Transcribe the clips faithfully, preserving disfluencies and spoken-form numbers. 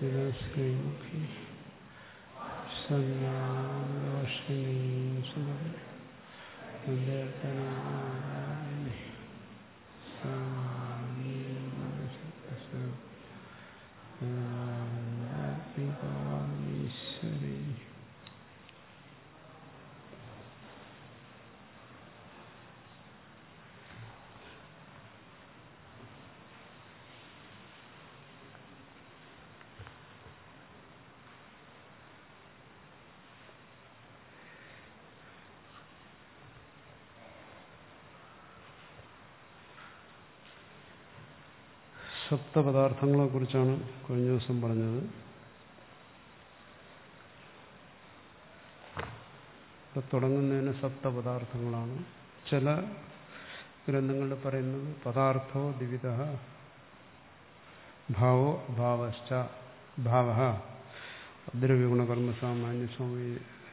തിരസ്കൈമുഖി സന്നാശിനീം സുഖം ഈശ്വരീ സപ്തപദാർത്ഥങ്ങളെ കുറിച്ചാണ് കഴിഞ്ഞ ദിവസം പറഞ്ഞത്. ഇവിടെ തുടങ്ങുന്നതിന് സപ്തപദാർത്ഥങ്ങളാണ്. ചില ഗ്രന്ഥങ്ങളിൽ പറയുന്നത് പദാർത്ഥോ ദ്വിവിധ ഭാവോ അഭാവശ്ച ഭാവ ദ്രവ്യഗുണകർമ്മ സാമാന്യ സമയ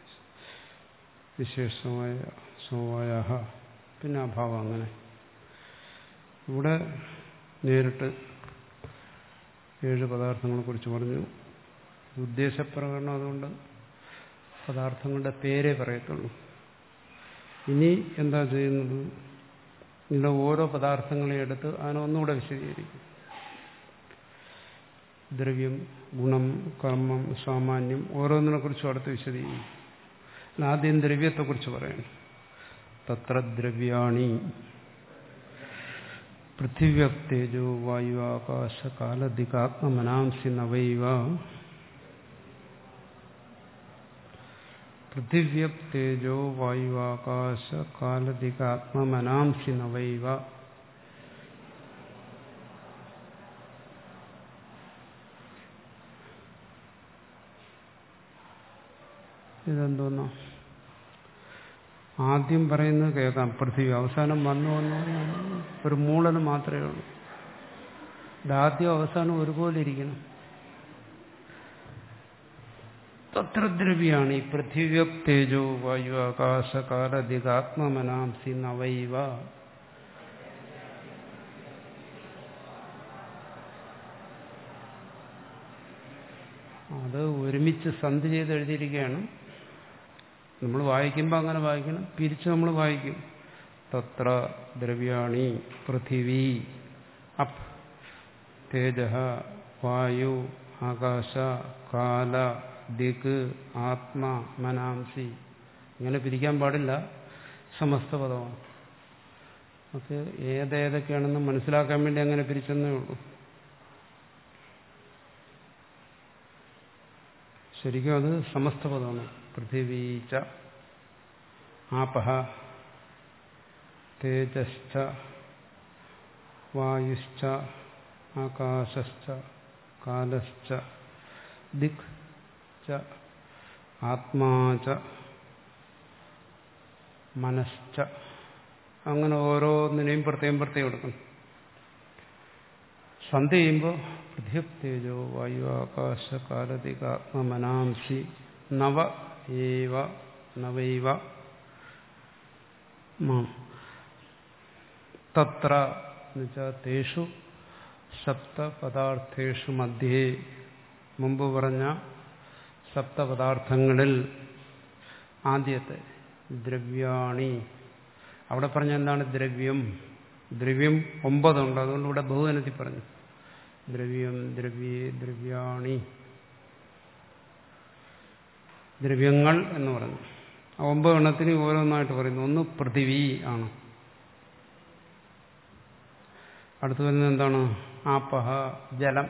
വിശേഷമായ സമവായ പിന്നെ അഭാവം. അങ്ങനെ ഇവിടെ നേരിട്ട് ഏഴ് പദാർത്ഥങ്ങളെ കുറിച്ച് പറഞ്ഞു. ഉദ്ദേശപ്രകടനം അതുകൊണ്ട് പദാർത്ഥങ്ങളുടെ പേരേ പറയത്തുള്ളൂ. ഇനി എന്താ ചെയ്യുന്നത്? ഇവിടെ ഓരോ പദാർത്ഥങ്ങളെ എടുത്ത് അതിനൊന്നുകൂടെ വിശദീകരിക്കും. ദ്രവ്യം, ഗുണം, കർമ്മം, സാമാന്യം ഓരോന്നിനെ കുറിച്ചും അടുത്ത് വിശദീകരിക്കും. ആദ്യം ദ്രവ്യത്തെക്കുറിച്ച് പറയണം. തത്ര ദ്രവ്യാണി പൃഥിവ്യപ്തേജോ വായു ആകാശ കാലദികാത്മമനാംസി നവൈവ. പൃഥിവ്യപ്തേജോ വായു ആകാശ കാലദികാത്മമനാംസി നവൈവ. ഇതെന്തോന്നോ ആദ്യം പറയുന്നത് കേൾക്കാം. പൃഥ്വി അവസാനം വന്നു വന്നു ഒരു മൂളന് മാത്രമേ ഉള്ളൂ. ഇതാദ്യം അവസാനം ഒരുപോലെ ഇരിക്കണം. തത്ര ദ്രവ്യാണ് ഈ പൃഥിവ്യപ്തേജോ വായു ആകാശ കാലദികാത്മമനാംസി നവൈവ. അത് ഒരുമിച്ച് സന്ധി ചെയ്ത് എഴുതിയിരിക്കുകയാണ്. നമ്മൾ വായിക്കുമ്പോൾ അങ്ങനെ വായിക്കണം. പിരിച്ച് നമ്മൾ വായിക്കും. തത്ര ദ്രവ്യാണി പൃഥിവി അപ് തേജഃ വായു ആകാശ കാല ദിക് ആത്മ മനാംസി. ഇങ്ങനെ പിരിക്കാൻ പാടില്ല. സമസ്ത പദമാണ്. അത് ഏതേതൊക്കെയാണെന്ന് മനസ്സിലാക്കാൻ വേണ്ടി അങ്ങനെ പിരിച്ചെന്നേ ഉള്ളൂ. ശരിക്കും അത് സമസ്ത പദമാണ്. പൃഥിവീച്ച ആപഃ തേജശ്ച വായുശ്ച ആകാശശ്ച കാലശ്ച ദിക് ച ആത്മാ ച മനശ്ച. അങ്ങനെ ഓരോന്നിനെയും പ്രത്യേകം പ്രത്യേകം എടുക്കണം. സന്ധി ചെയ്യുമ്പോൾ പൃഥ്വ്യപ്തേജോ വായു ആകാശ കാലദികാത്മമനാംസി നവ ഏവ നവൈവ മാം. തത്ര എന്നുവെച്ചാൽ തേഷു സപ്തപദാർത്ഥേഷു മധ്യേ, മുമ്പ് പറഞ്ഞ സപ്തപദാർത്ഥങ്ങളിൽ ആദ്യത്തെ ദ്രവ്യാണി. അവിടെ പറഞ്ഞ എന്താണ് ദ്രവ്യം? ദ്രവ്യം ഒമ്പതുണ്ട്. അതുകൊണ്ട് ഇവിടെ ബഹുവനത്തിൽ പറഞ്ഞു. ദ്രവ്യം, ദ്രവ്യേ, ദ്രവ്യാണി, ദ്രവ്യങ്ങൾ എന്ന് പറഞ്ഞു. ആ ഒമ്പത് എണ്ണത്തിന് ഓരോന്നായിട്ട് പറയുന്നു. ഒന്ന് പൃഥിവി ആണ്. അടുത്ത് വരുന്നത് എന്താണ്? ആപഃ ജലം,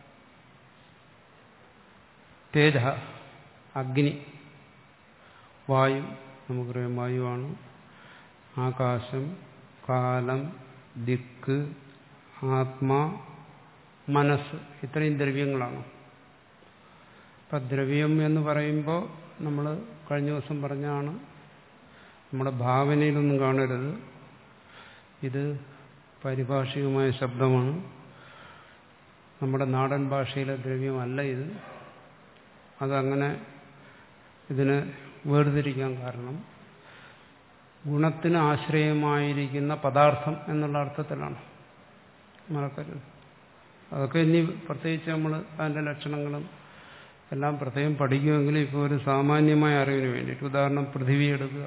തേജ അഗ്നി, വായു നമുക്കറിയാം വായുവാണ്, ആകാശം, കാലം, ദിക്ക്, ആത്മാ, മനസ്സ്. ഇത്രയും ദ്രവ്യങ്ങളാണ്. അപ്പം ദ്രവ്യം എന്ന് പറയുമ്പോൾ നമ്മൾ കഴിഞ്ഞ ദിവസം പറഞ്ഞാണ്, നമ്മുടെ ഭാവനയിലൊന്നും കാണരുത്. ഇത് പാരിഭാഷികമായ ശബ്ദമാണ്. നമ്മുടെ നാടൻ ഭാഷയിലെ ദ്രവ്യമല്ല ഇത്. അതങ്ങനെ ഇതിനെ വേർതിരിക്കാൻ കാരണം ഗുണത്തിന് ആശ്രയമായിരിക്കുന്ന പദാർത്ഥം എന്നുള്ള അർത്ഥത്തിലാണ്. മറക്കരുത്. അതൊക്കെ ഇനി പ്രത്യേകിച്ച് നമ്മൾ അതിൻ്റെ ലക്ഷണങ്ങളും എല്ലാം പ്രത്യേകം പഠിക്കുമെങ്കിലും ഇപ്പോൾ ഒരു സാമാന്യമായ അറിവിന് വേണ്ടിയിട്ട്, ഉദാഹരണം പൃഥിവി എടുക്കുക.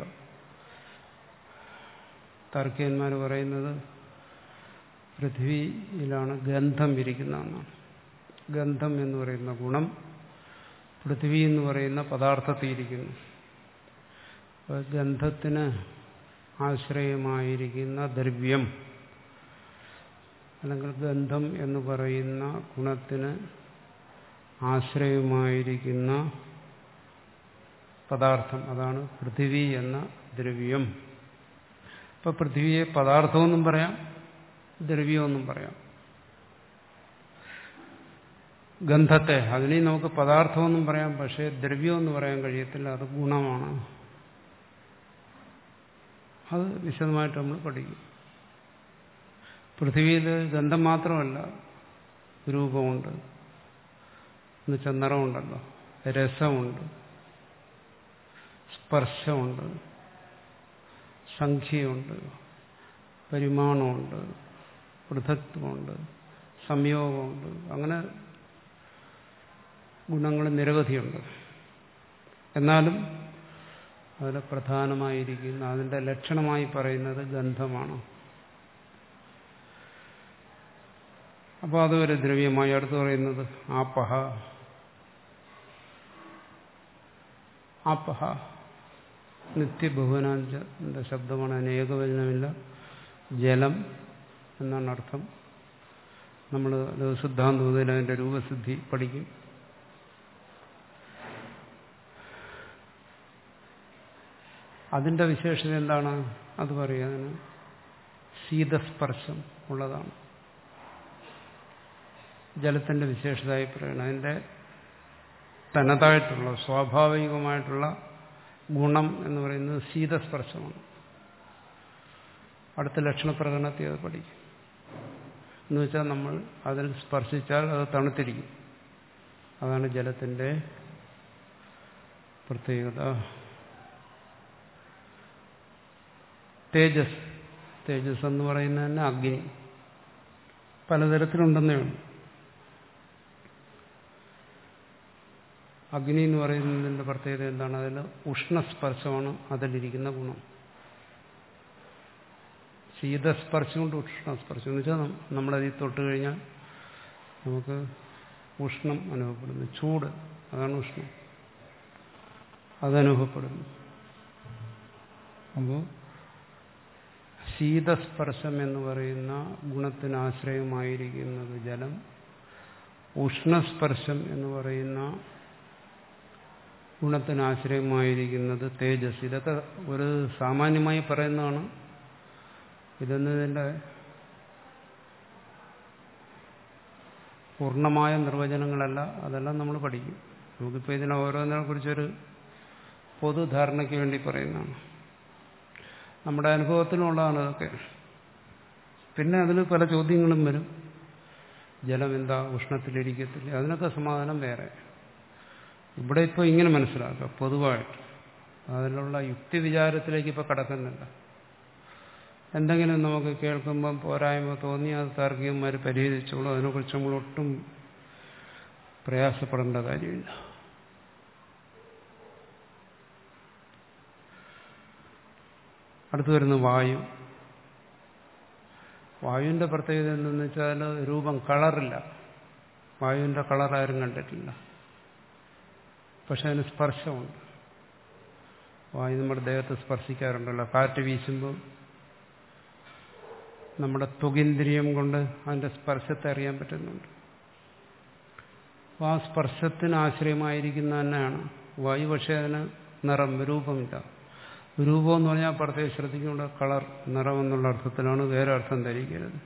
താർക്കികന്മാർ പറയുന്നത് പൃഥ്വിയിലാണ് ഗന്ധം ഇരിക്കുന്നതെന്നാണ്. ഗന്ധം എന്ന് പറയുന്ന ഗുണം പൃഥ്വി എന്ന് പറയുന്ന പദാർത്ഥത്തിൽ ഇരിക്കുന്നു. അപ്പോൾ ഗന്ധത്തിന് ആശ്രയമായിരിക്കുന്ന ദ്രവ്യം അല്ലെങ്കിൽ ഗന്ധം എന്ന് പറയുന്ന ഗുണത്തിന് ആശ്രയമായിരിക്കുന്ന പദാർത്ഥം, അതാണ് പൃഥിവി എന്ന ദ്രവ്യം. ഇപ്പൊ പൃഥിവിയെ പദാർത്ഥമെന്നും പറയാം, ദ്രവ്യമെന്നും പറയാം. ഗന്ധത്തെ അതിനെ നമുക്ക് പദാർത്ഥമെന്നും പറയാം, പക്ഷേ ദ്രവ്യമെന്ന് പറയാൻ കഴിയത്തില്ല, അത് ഗുണമാണ്. അത് വിശദമായിട്ട് നമ്മൾ പഠിക്കും. പൃഥിവിയിൽ ഗന്ധം മാത്രമല്ല, രൂപമുണ്ട്, എന്നുവെച്ചാൽ നിറമുണ്ടല്ലോ, രസമുണ്ട്, സ്പർശമുണ്ട്, സംഖ്യയുണ്ട്, പരിമാണമുണ്ട്, പൃഥക്ത്വമുണ്ട്, സംയോഗമുണ്ട്. അങ്ങനെ ഗുണങ്ങൾ നിരവധിയുണ്ട്. എന്നാലും അതിൽ പ്രധാനമായിരിക്കുന്ന അതിൻ്റെ ലക്ഷണമായി പറയുന്നത് ഗന്ധമാണ്. അപ്പോൾ അതൊരു ദ്രവ്യമായി. അടുത്ത് പറയുന്നത് ആപഹ. ആപഹ നിത്യബഹുവനാന്റെ ശബ്ദമാണ്, അനേകവചനമില്ല. ജലം എന്നാണ് അർത്ഥം. നമ്മൾ സിദ്ധാന്തത്തിൽ അതിൻ്റെ രൂപസിദ്ധി പഠിക്കും. അതിൻ്റെ വിശേഷത എന്താണ്? അത് പറയുക, അതിന് ശീതസ്പർശം ഉള്ളതാണ്. ജലത്തിൻ്റെ വിശേഷതയായി പറയണം. അതിൻ്റെ തനതായിട്ടുള്ള സ്വാഭാവികമായിട്ടുള്ള ഗുണം എന്ന് പറയുന്നത് ശീതസ്പർശമാണ്. അടുത്ത ലക്ഷണപ്രകടനത്തിൽ അത് പഠിക്കും. എന്ന് വെച്ചാൽ നമ്മൾ അതിൽ സ്പർശിച്ചാൽ അത് തണുത്തിരിക്കും. അതാണ് ജലത്തിൻ്റെ പ്രത്യേകത. തേജസ്. തേജസ് എന്ന് പറയുന്നത് തന്നെ അഗ്നി. പലതരത്തിലുണ്ടെന്നേ ഉള്ളൂ. അഗ്നി എന്ന് പറയുന്നതിൻ്റെ പ്രത്യേകത എന്താണ്? അതിൽ ഉഷ്ണസ്പർശമാണ് അതിലിരിക്കുന്ന ഗുണം. ശീതസ്പർശം കൊണ്ട് ഉഷ്ണസ്പർശം എന്ന് വെച്ചാൽ നമ്മളതിൽ തൊട്ട് കഴിഞ്ഞാൽ നമുക്ക് ഉഷ്ണം അനുഭവപ്പെടുന്നു. ചൂട്, അതാണ് ഉഷ്ണം, അതനുഭവപ്പെടുന്നു. അപ്പോൾ ശീതസ്പർശം എന്ന് പറയുന്ന ഗുണത്തിന് ആശ്രയമായിരിക്കുന്നത് ജലം. ഉഷ്ണസ്പർശം എന്ന് പറയുന്ന ഗുണത്തിന് ആശ്രയമായിരിക്കുന്നത് തേജസ്. ഇതൊക്കെ ഒരു സാമാന്യമായി പറയുന്നതാണ്. ഇതൊന്നും ഇതിൻ്റെ പൂർണ്ണമായ നിർവചനങ്ങളല്ല. അതെല്ലാം നമ്മൾ പഠിക്കും. നമുക്കിപ്പോൾ ഇതിനെ ഓരോന്നിനെ കുറിച്ചൊരു പൊതുധാരണയ്ക്ക് വേണ്ടി പറയുന്നതാണ്. നമ്മുടെ അനുഭവത്തിലുള്ളതാണ് അതൊക്കെ. പിന്നെ അതിൽ പല ചോദ്യങ്ങളും വരും. ജലം എന്താ ഉഷ്ണത്തിലിരിക്കത്തില്ല? അതിനൊക്കെ സമാധാനം വേറെ. ഇവിടെ ഇപ്പോൾ ഇങ്ങനെ മനസ്സിലാക്കുക പൊതുവായിട്ട്. അതിലുള്ള യുക്തി വിചാരത്തിലേക്ക് ഇപ്പോൾ കടക്കുന്നില്ല. എന്തെങ്കിലും നമുക്ക് കേൾക്കുമ്പം പോരായ്മ തോന്നി അത് താർക്കികന്മാർ പരിഹരിച്ചോളൂ. അതിനെക്കുറിച്ച് നമ്മൾ ഒട്ടും പ്രയാസപ്പെടേണ്ട കാര്യമില്ല. അടുത്തു വരുന്ന വായു. വായുവിൻ്റെ പ്രത്യേകത എന്തെന്ന് വെച്ചാൽ രൂപം, കളറില്ല. വായുവിൻ്റെ കളർ ആരും കണ്ടിട്ടില്ല. പക്ഷെ അതിന് സ്പർശമുണ്ട്. വായു നമ്മുടെ ദേഹത്ത് സ്പർശിക്കാറുണ്ടല്ലോ. കാറ്റ് വീശുമ്പോൾ നമ്മുടെ ത്വഗിന്ദ്രിയം കൊണ്ട് അതിൻ്റെ സ്പർശത്തെ അറിയാൻ പറ്റുന്നുണ്ട്. അപ്പോൾ ആ സ്പർശത്തിന് ആശ്രയമായിരിക്കുന്ന തന്നെയാണ് വായു. പക്ഷേ അതിന് നിറം, രൂപമില്ല. രൂപം എന്ന് പറഞ്ഞാൽ പ്രത്യേകം ശ്രദ്ധിക്കേണ്ട കളർ, നിറം എന്നുള്ള അർത്ഥത്തിലാണ്, വേറെ അർത്ഥം ധരിക്കരുത്.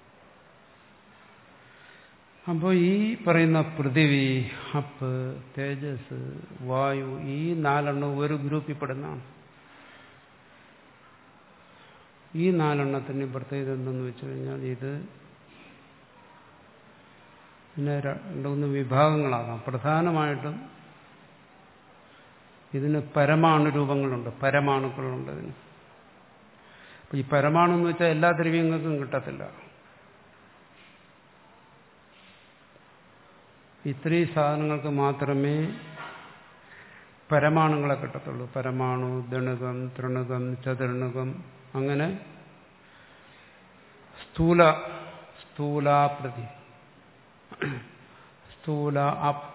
അപ്പോൾ ഈ പറയുന്ന പൃഥിവി, അപ്പ്, തേജസ്, വായു, ഈ നാലെണ്ണം ഒരു ഗ്രൂപ്പിൽ പെടുന്നതാണ്. ഈ നാലെണ്ണത്തിന് പ്രത്യേകത എന്തെന്ന് വെച്ച് കഴിഞ്ഞാൽ ഇത് പിന്നെ രണ്ടുമൂന്ന് വിഭാഗങ്ങളാകാം. പ്രധാനമായിട്ടും ഇതിന് പരമാണു രൂപങ്ങളുണ്ട്, പരമാണുക്കളുണ്ട് ഇതിന്. ഈ പരമാണു എന്ന് വെച്ചാൽ എല്ലാ ദ്രവ്യങ്ങൾക്കും കിട്ടത്തില്ല. ഇത്രയും സാധനങ്ങൾക്ക് മാത്രമേ പരമാണുങ്ങളെ കിട്ടത്തുള്ളൂ. പരമാണു, ദണുകം, തൃണുകം, ചതുർണുകം, അങ്ങനെ സ്ഥൂല സ്ഥൂലാപ്രതി സ്ഥൂല അപ്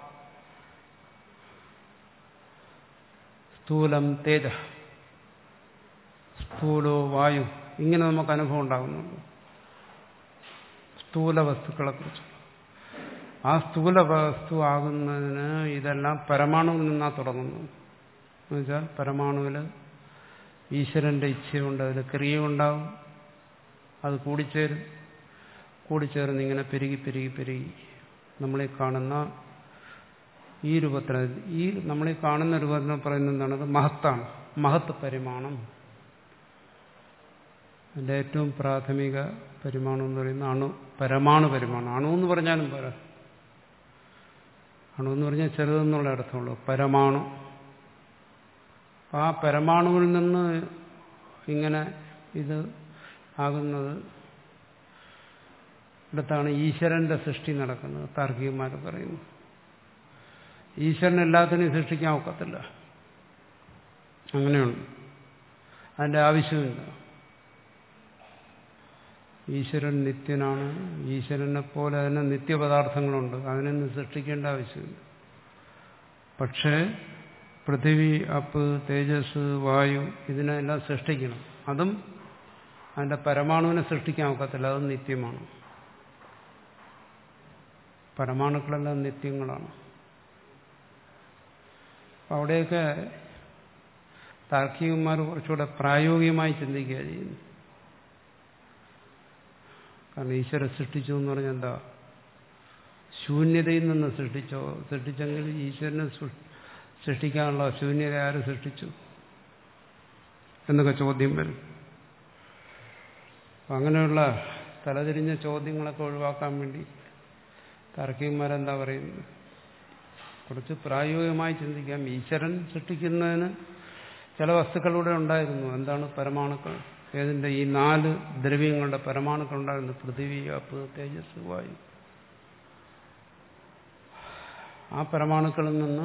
സ്ഥൂലം തേജ, സ്ഥൂലോ വായു, ഇങ്ങനെ നമുക്ക് അനുഭവം ഉണ്ടാകുന്നുള്ളൂ സ്ഥൂല വസ്തുക്കളെ കുറിച്ച്. ആ സ്ഥൂല വസ്തു ആകുന്നതിന് ഇതെല്ലാം പരമാണുവിൽ നിന്നാണ് തുടങ്ങുന്നത്. എന്നുവെച്ചാൽ പരമാണുവിൽ ഈശ്വരന്റെ ഇച്ഛയുണ്ട്, അതിൽ ക്രിയയുണ്ടാവും, അത് കൂടിച്ചേരും, കൂടിച്ചേർന്ന് ഇങ്ങനെ പെരുകി പെരുകി പെരുകി നമ്മളീ കാണുന്ന ഈ രൂപത്തിന്, ഈ നമ്മളീ കാണുന്ന രൂപത്തിന് പറയുന്നത് എന്താണ്? അത് മഹത്താണ്, മഹത്ത് പരിമാണം. അതിൻ്റെ ഏറ്റവും പ്രാഥമിക പരിമാണം എന്ന് പറയുന്ന അണു, പരമാണു പരിമാണം. അണു എന്ന് പറഞ്ഞാലും പോരാ, അണു എന്ന് പറഞ്ഞാൽ ചെറുതെന്നുള്ള അർത്ഥമുള്ളൂ. പരമാണു, ആ പരമാണുവിൽ നിന്ന് ഇങ്ങനെ ഇത് ആകുന്നത് ഇടത്താണ് ഈശ്വരന്റെ സൃഷ്ടി നടക്കുന്നത്. താർക്കികന്മാർ പറയുന്നു ഈശ്വരൻ എല്ലാത്തിനെയും സൃഷ്ടിക്കാൻ ഒക്കത്തില്ല, അങ്ങനെയുണ്ട്, അതിൻ്റെ ആവശ്യമില്ല. ഈശ്വരൻ നിത്യനാണ്, ഈശ്വരനെ പോലെ തന്നെ നിത്യപദാർത്ഥങ്ങളുണ്ട്, അതിനൊന്നും സൃഷ്ടിക്കേണ്ട ആവശ്യമില്ല. പക്ഷേ പൃഥിവി, അപ്പ്, തേജസ്, വായു, ഇതിനെല്ലാം സൃഷ്ടിക്കണം. അതും അതിൻ്റെ പരമാണുവിനെ സൃഷ്ടിക്കാൻ ഒക്കത്തില്ല, അത് നിത്യമാണ്. പരമാണുക്കളെല്ലാം നിത്യങ്ങളാണ്. അവിടെയൊക്കെ താർക്കികന്മാർ കുറച്ചുകൂടെ പ്രായോഗികമായി ചിന്തിക്കുക ചെയ്യുന്നു. കാരണം ഈശ്വര സൃഷ്ടിച്ചു എന്ന് പറഞ്ഞാൽ എന്താ? ശൂന്യതയിൽ നിന്ന് സൃഷ്ടിച്ചോ? സൃഷ്ടിച്ചെങ്കിൽ ഈശ്വരനെ സൃഷ്ടിക്കാനുള്ള ശൂന്യത ആര് സൃഷ്ടിച്ചു എന്നൊക്കെ ചോദ്യം വരും. അങ്ങനെയുള്ള തലതിരിഞ്ഞ ചോദ്യങ്ങളൊക്കെ ഒഴിവാക്കാൻ വേണ്ടി താർക്കികന്മാരെന്താ പറയുന്നത്? കുറച്ച് പ്രായോഗികമായി ചിന്തിക്കാം. ഈശ്വരൻ സൃഷ്ടിക്കുന്നതിന് ചില വസ്തുക്കളിലൂടെ ഉണ്ടായിരുന്നു. എന്താണ്? പരമാണുക്കൾ. ഏതിൻ്റെ? ഈ നാല് ദ്രവ്യങ്ങളുടെ പരമാണുക്കൾ ഉണ്ടായിരുന്നു. പൃഥിവി, അപ്പ്, തേജസ്, വായു. ആ പരമാണുക്കളിൽ നിന്ന്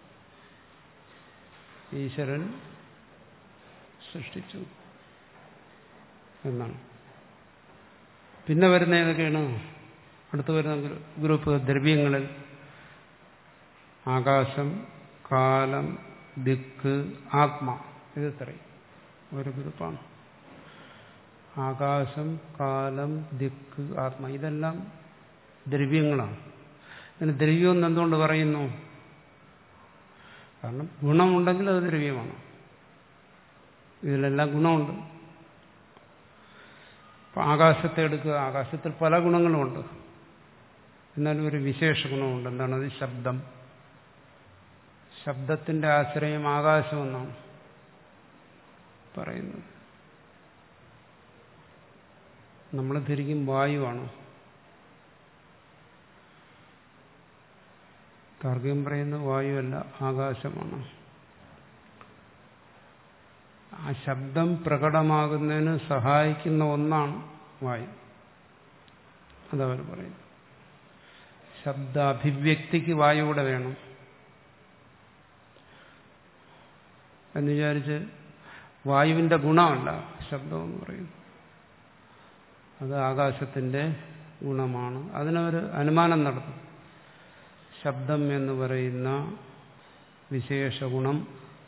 ഈശ്വരൻ സൃഷ്ടിച്ചു എന്നാണ്. പിന്നെ വരുന്ന ഏതൊക്കെയാണ്? അടുത്ത് വരുന്ന ഗ്രൂപ്പ് ദ്രവ്യങ്ങളിൽ ആകാശം, കാലം, ദിക്ക്, ആത്മ. ഇത് ഇത്രയും ഒരു ഗ്രൂപ്പാണ്. ആകാശം, കാലം, ദിക്ക്, ആത്മ, ഇതെല്ലാം ദ്രവ്യങ്ങളാണ്. ഇതിന് ദ്രവ്യം എന്ന് എന്തുകൊണ്ട് പറയുന്നു? കാരണം ഗുണമുണ്ടെങ്കിൽ അത് ദ്രവ്യമാണ്. ഇതിലെല്ലാം ഗുണമുണ്ട്. അപ്പം ആകാശത്തെ എടുക്കുക, ആകാശത്തിൽ പല ഗുണങ്ങളുമുണ്ട്, എന്നാലും ഒരു വിശേഷ ഗുണമുണ്ട്. എന്താണത്? ശബ്ദം. ശബ്ദത്തിന്റെ ആശ്രയം ആകാശമെന്നാണ് പറയുന്നത്. നമ്മൾ ധരിക്കും വായുവാണ്. താർക്കികം പറയുന്ന വായുവല്ല, ആകാശമാണ്. ആ ശബ്ദം പ്രകടമാകുന്നതിന് സഹായിക്കുന്ന ഒന്നാണ് വായു. അതവർ പറയുന്നു. ശബ്ദ അഭിവ്യക്തിക്ക് വായു കൂടെ വേണം എന്ന് വിചാരിച്ച് വായുവിന്റെ ഗുണമല്ല ശബ്ദം എന്ന് പറയുന്നു. അത് ആകാശത്തിന്റെ ഗുണമാണ്. അതിനൊരു അനുമാനം നടത്തും. ശബ്ദം എന്ന് പറയുന്ന വിശേഷ ഗുണം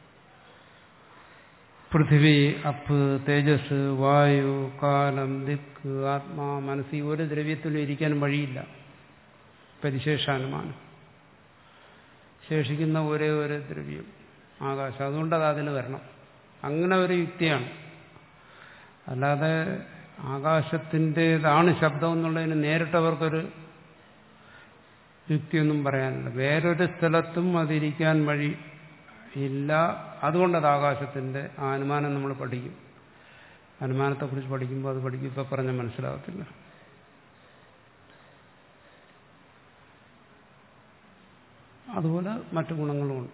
പൃഥിവി, അപ്പ്, തേജസ്, വായു, കാലം, ദിക്ക്, ആത്മാ, മനസ്സ്, ഈ ഒരു ദ്രവ്യത്തിലും ഇരിക്കാൻ വഴിയില്ല. പരിശേഷാനുമാനം. ശേഷിക്കുന്ന ഒരേ ഒരു ദ്രവ്യം ആകാശം. അതുകൊണ്ട് അത് അതിൽ വരണം. അങ്ങനെ ഒരു യുക്തിയാണ്. അല്ലാതെ ആകാശത്തിൻ്റെതാണ് ശബ്ദം എന്നുള്ളതിന് നേരിട്ടവർക്കൊരു യുക്തിയൊന്നും പറയാനില്ല. വേറൊരു സ്ഥലത്തും അതിരിക്കാൻ വഴി ഇല്ല. അതുകൊണ്ടത് ആകാശത്തിന്റെ ആ അനുമാനം നമ്മൾ പഠിക്കും. അനുമാനത്തെക്കുറിച്ച് പഠിക്കുമ്പോൾ അത് പഠിക്കും. ഇപ്പം പറഞ്ഞാൽ മനസ്സിലാകത്തില്ല. അതുപോലെ മറ്റു ഗുണങ്ങളുമുണ്ട്.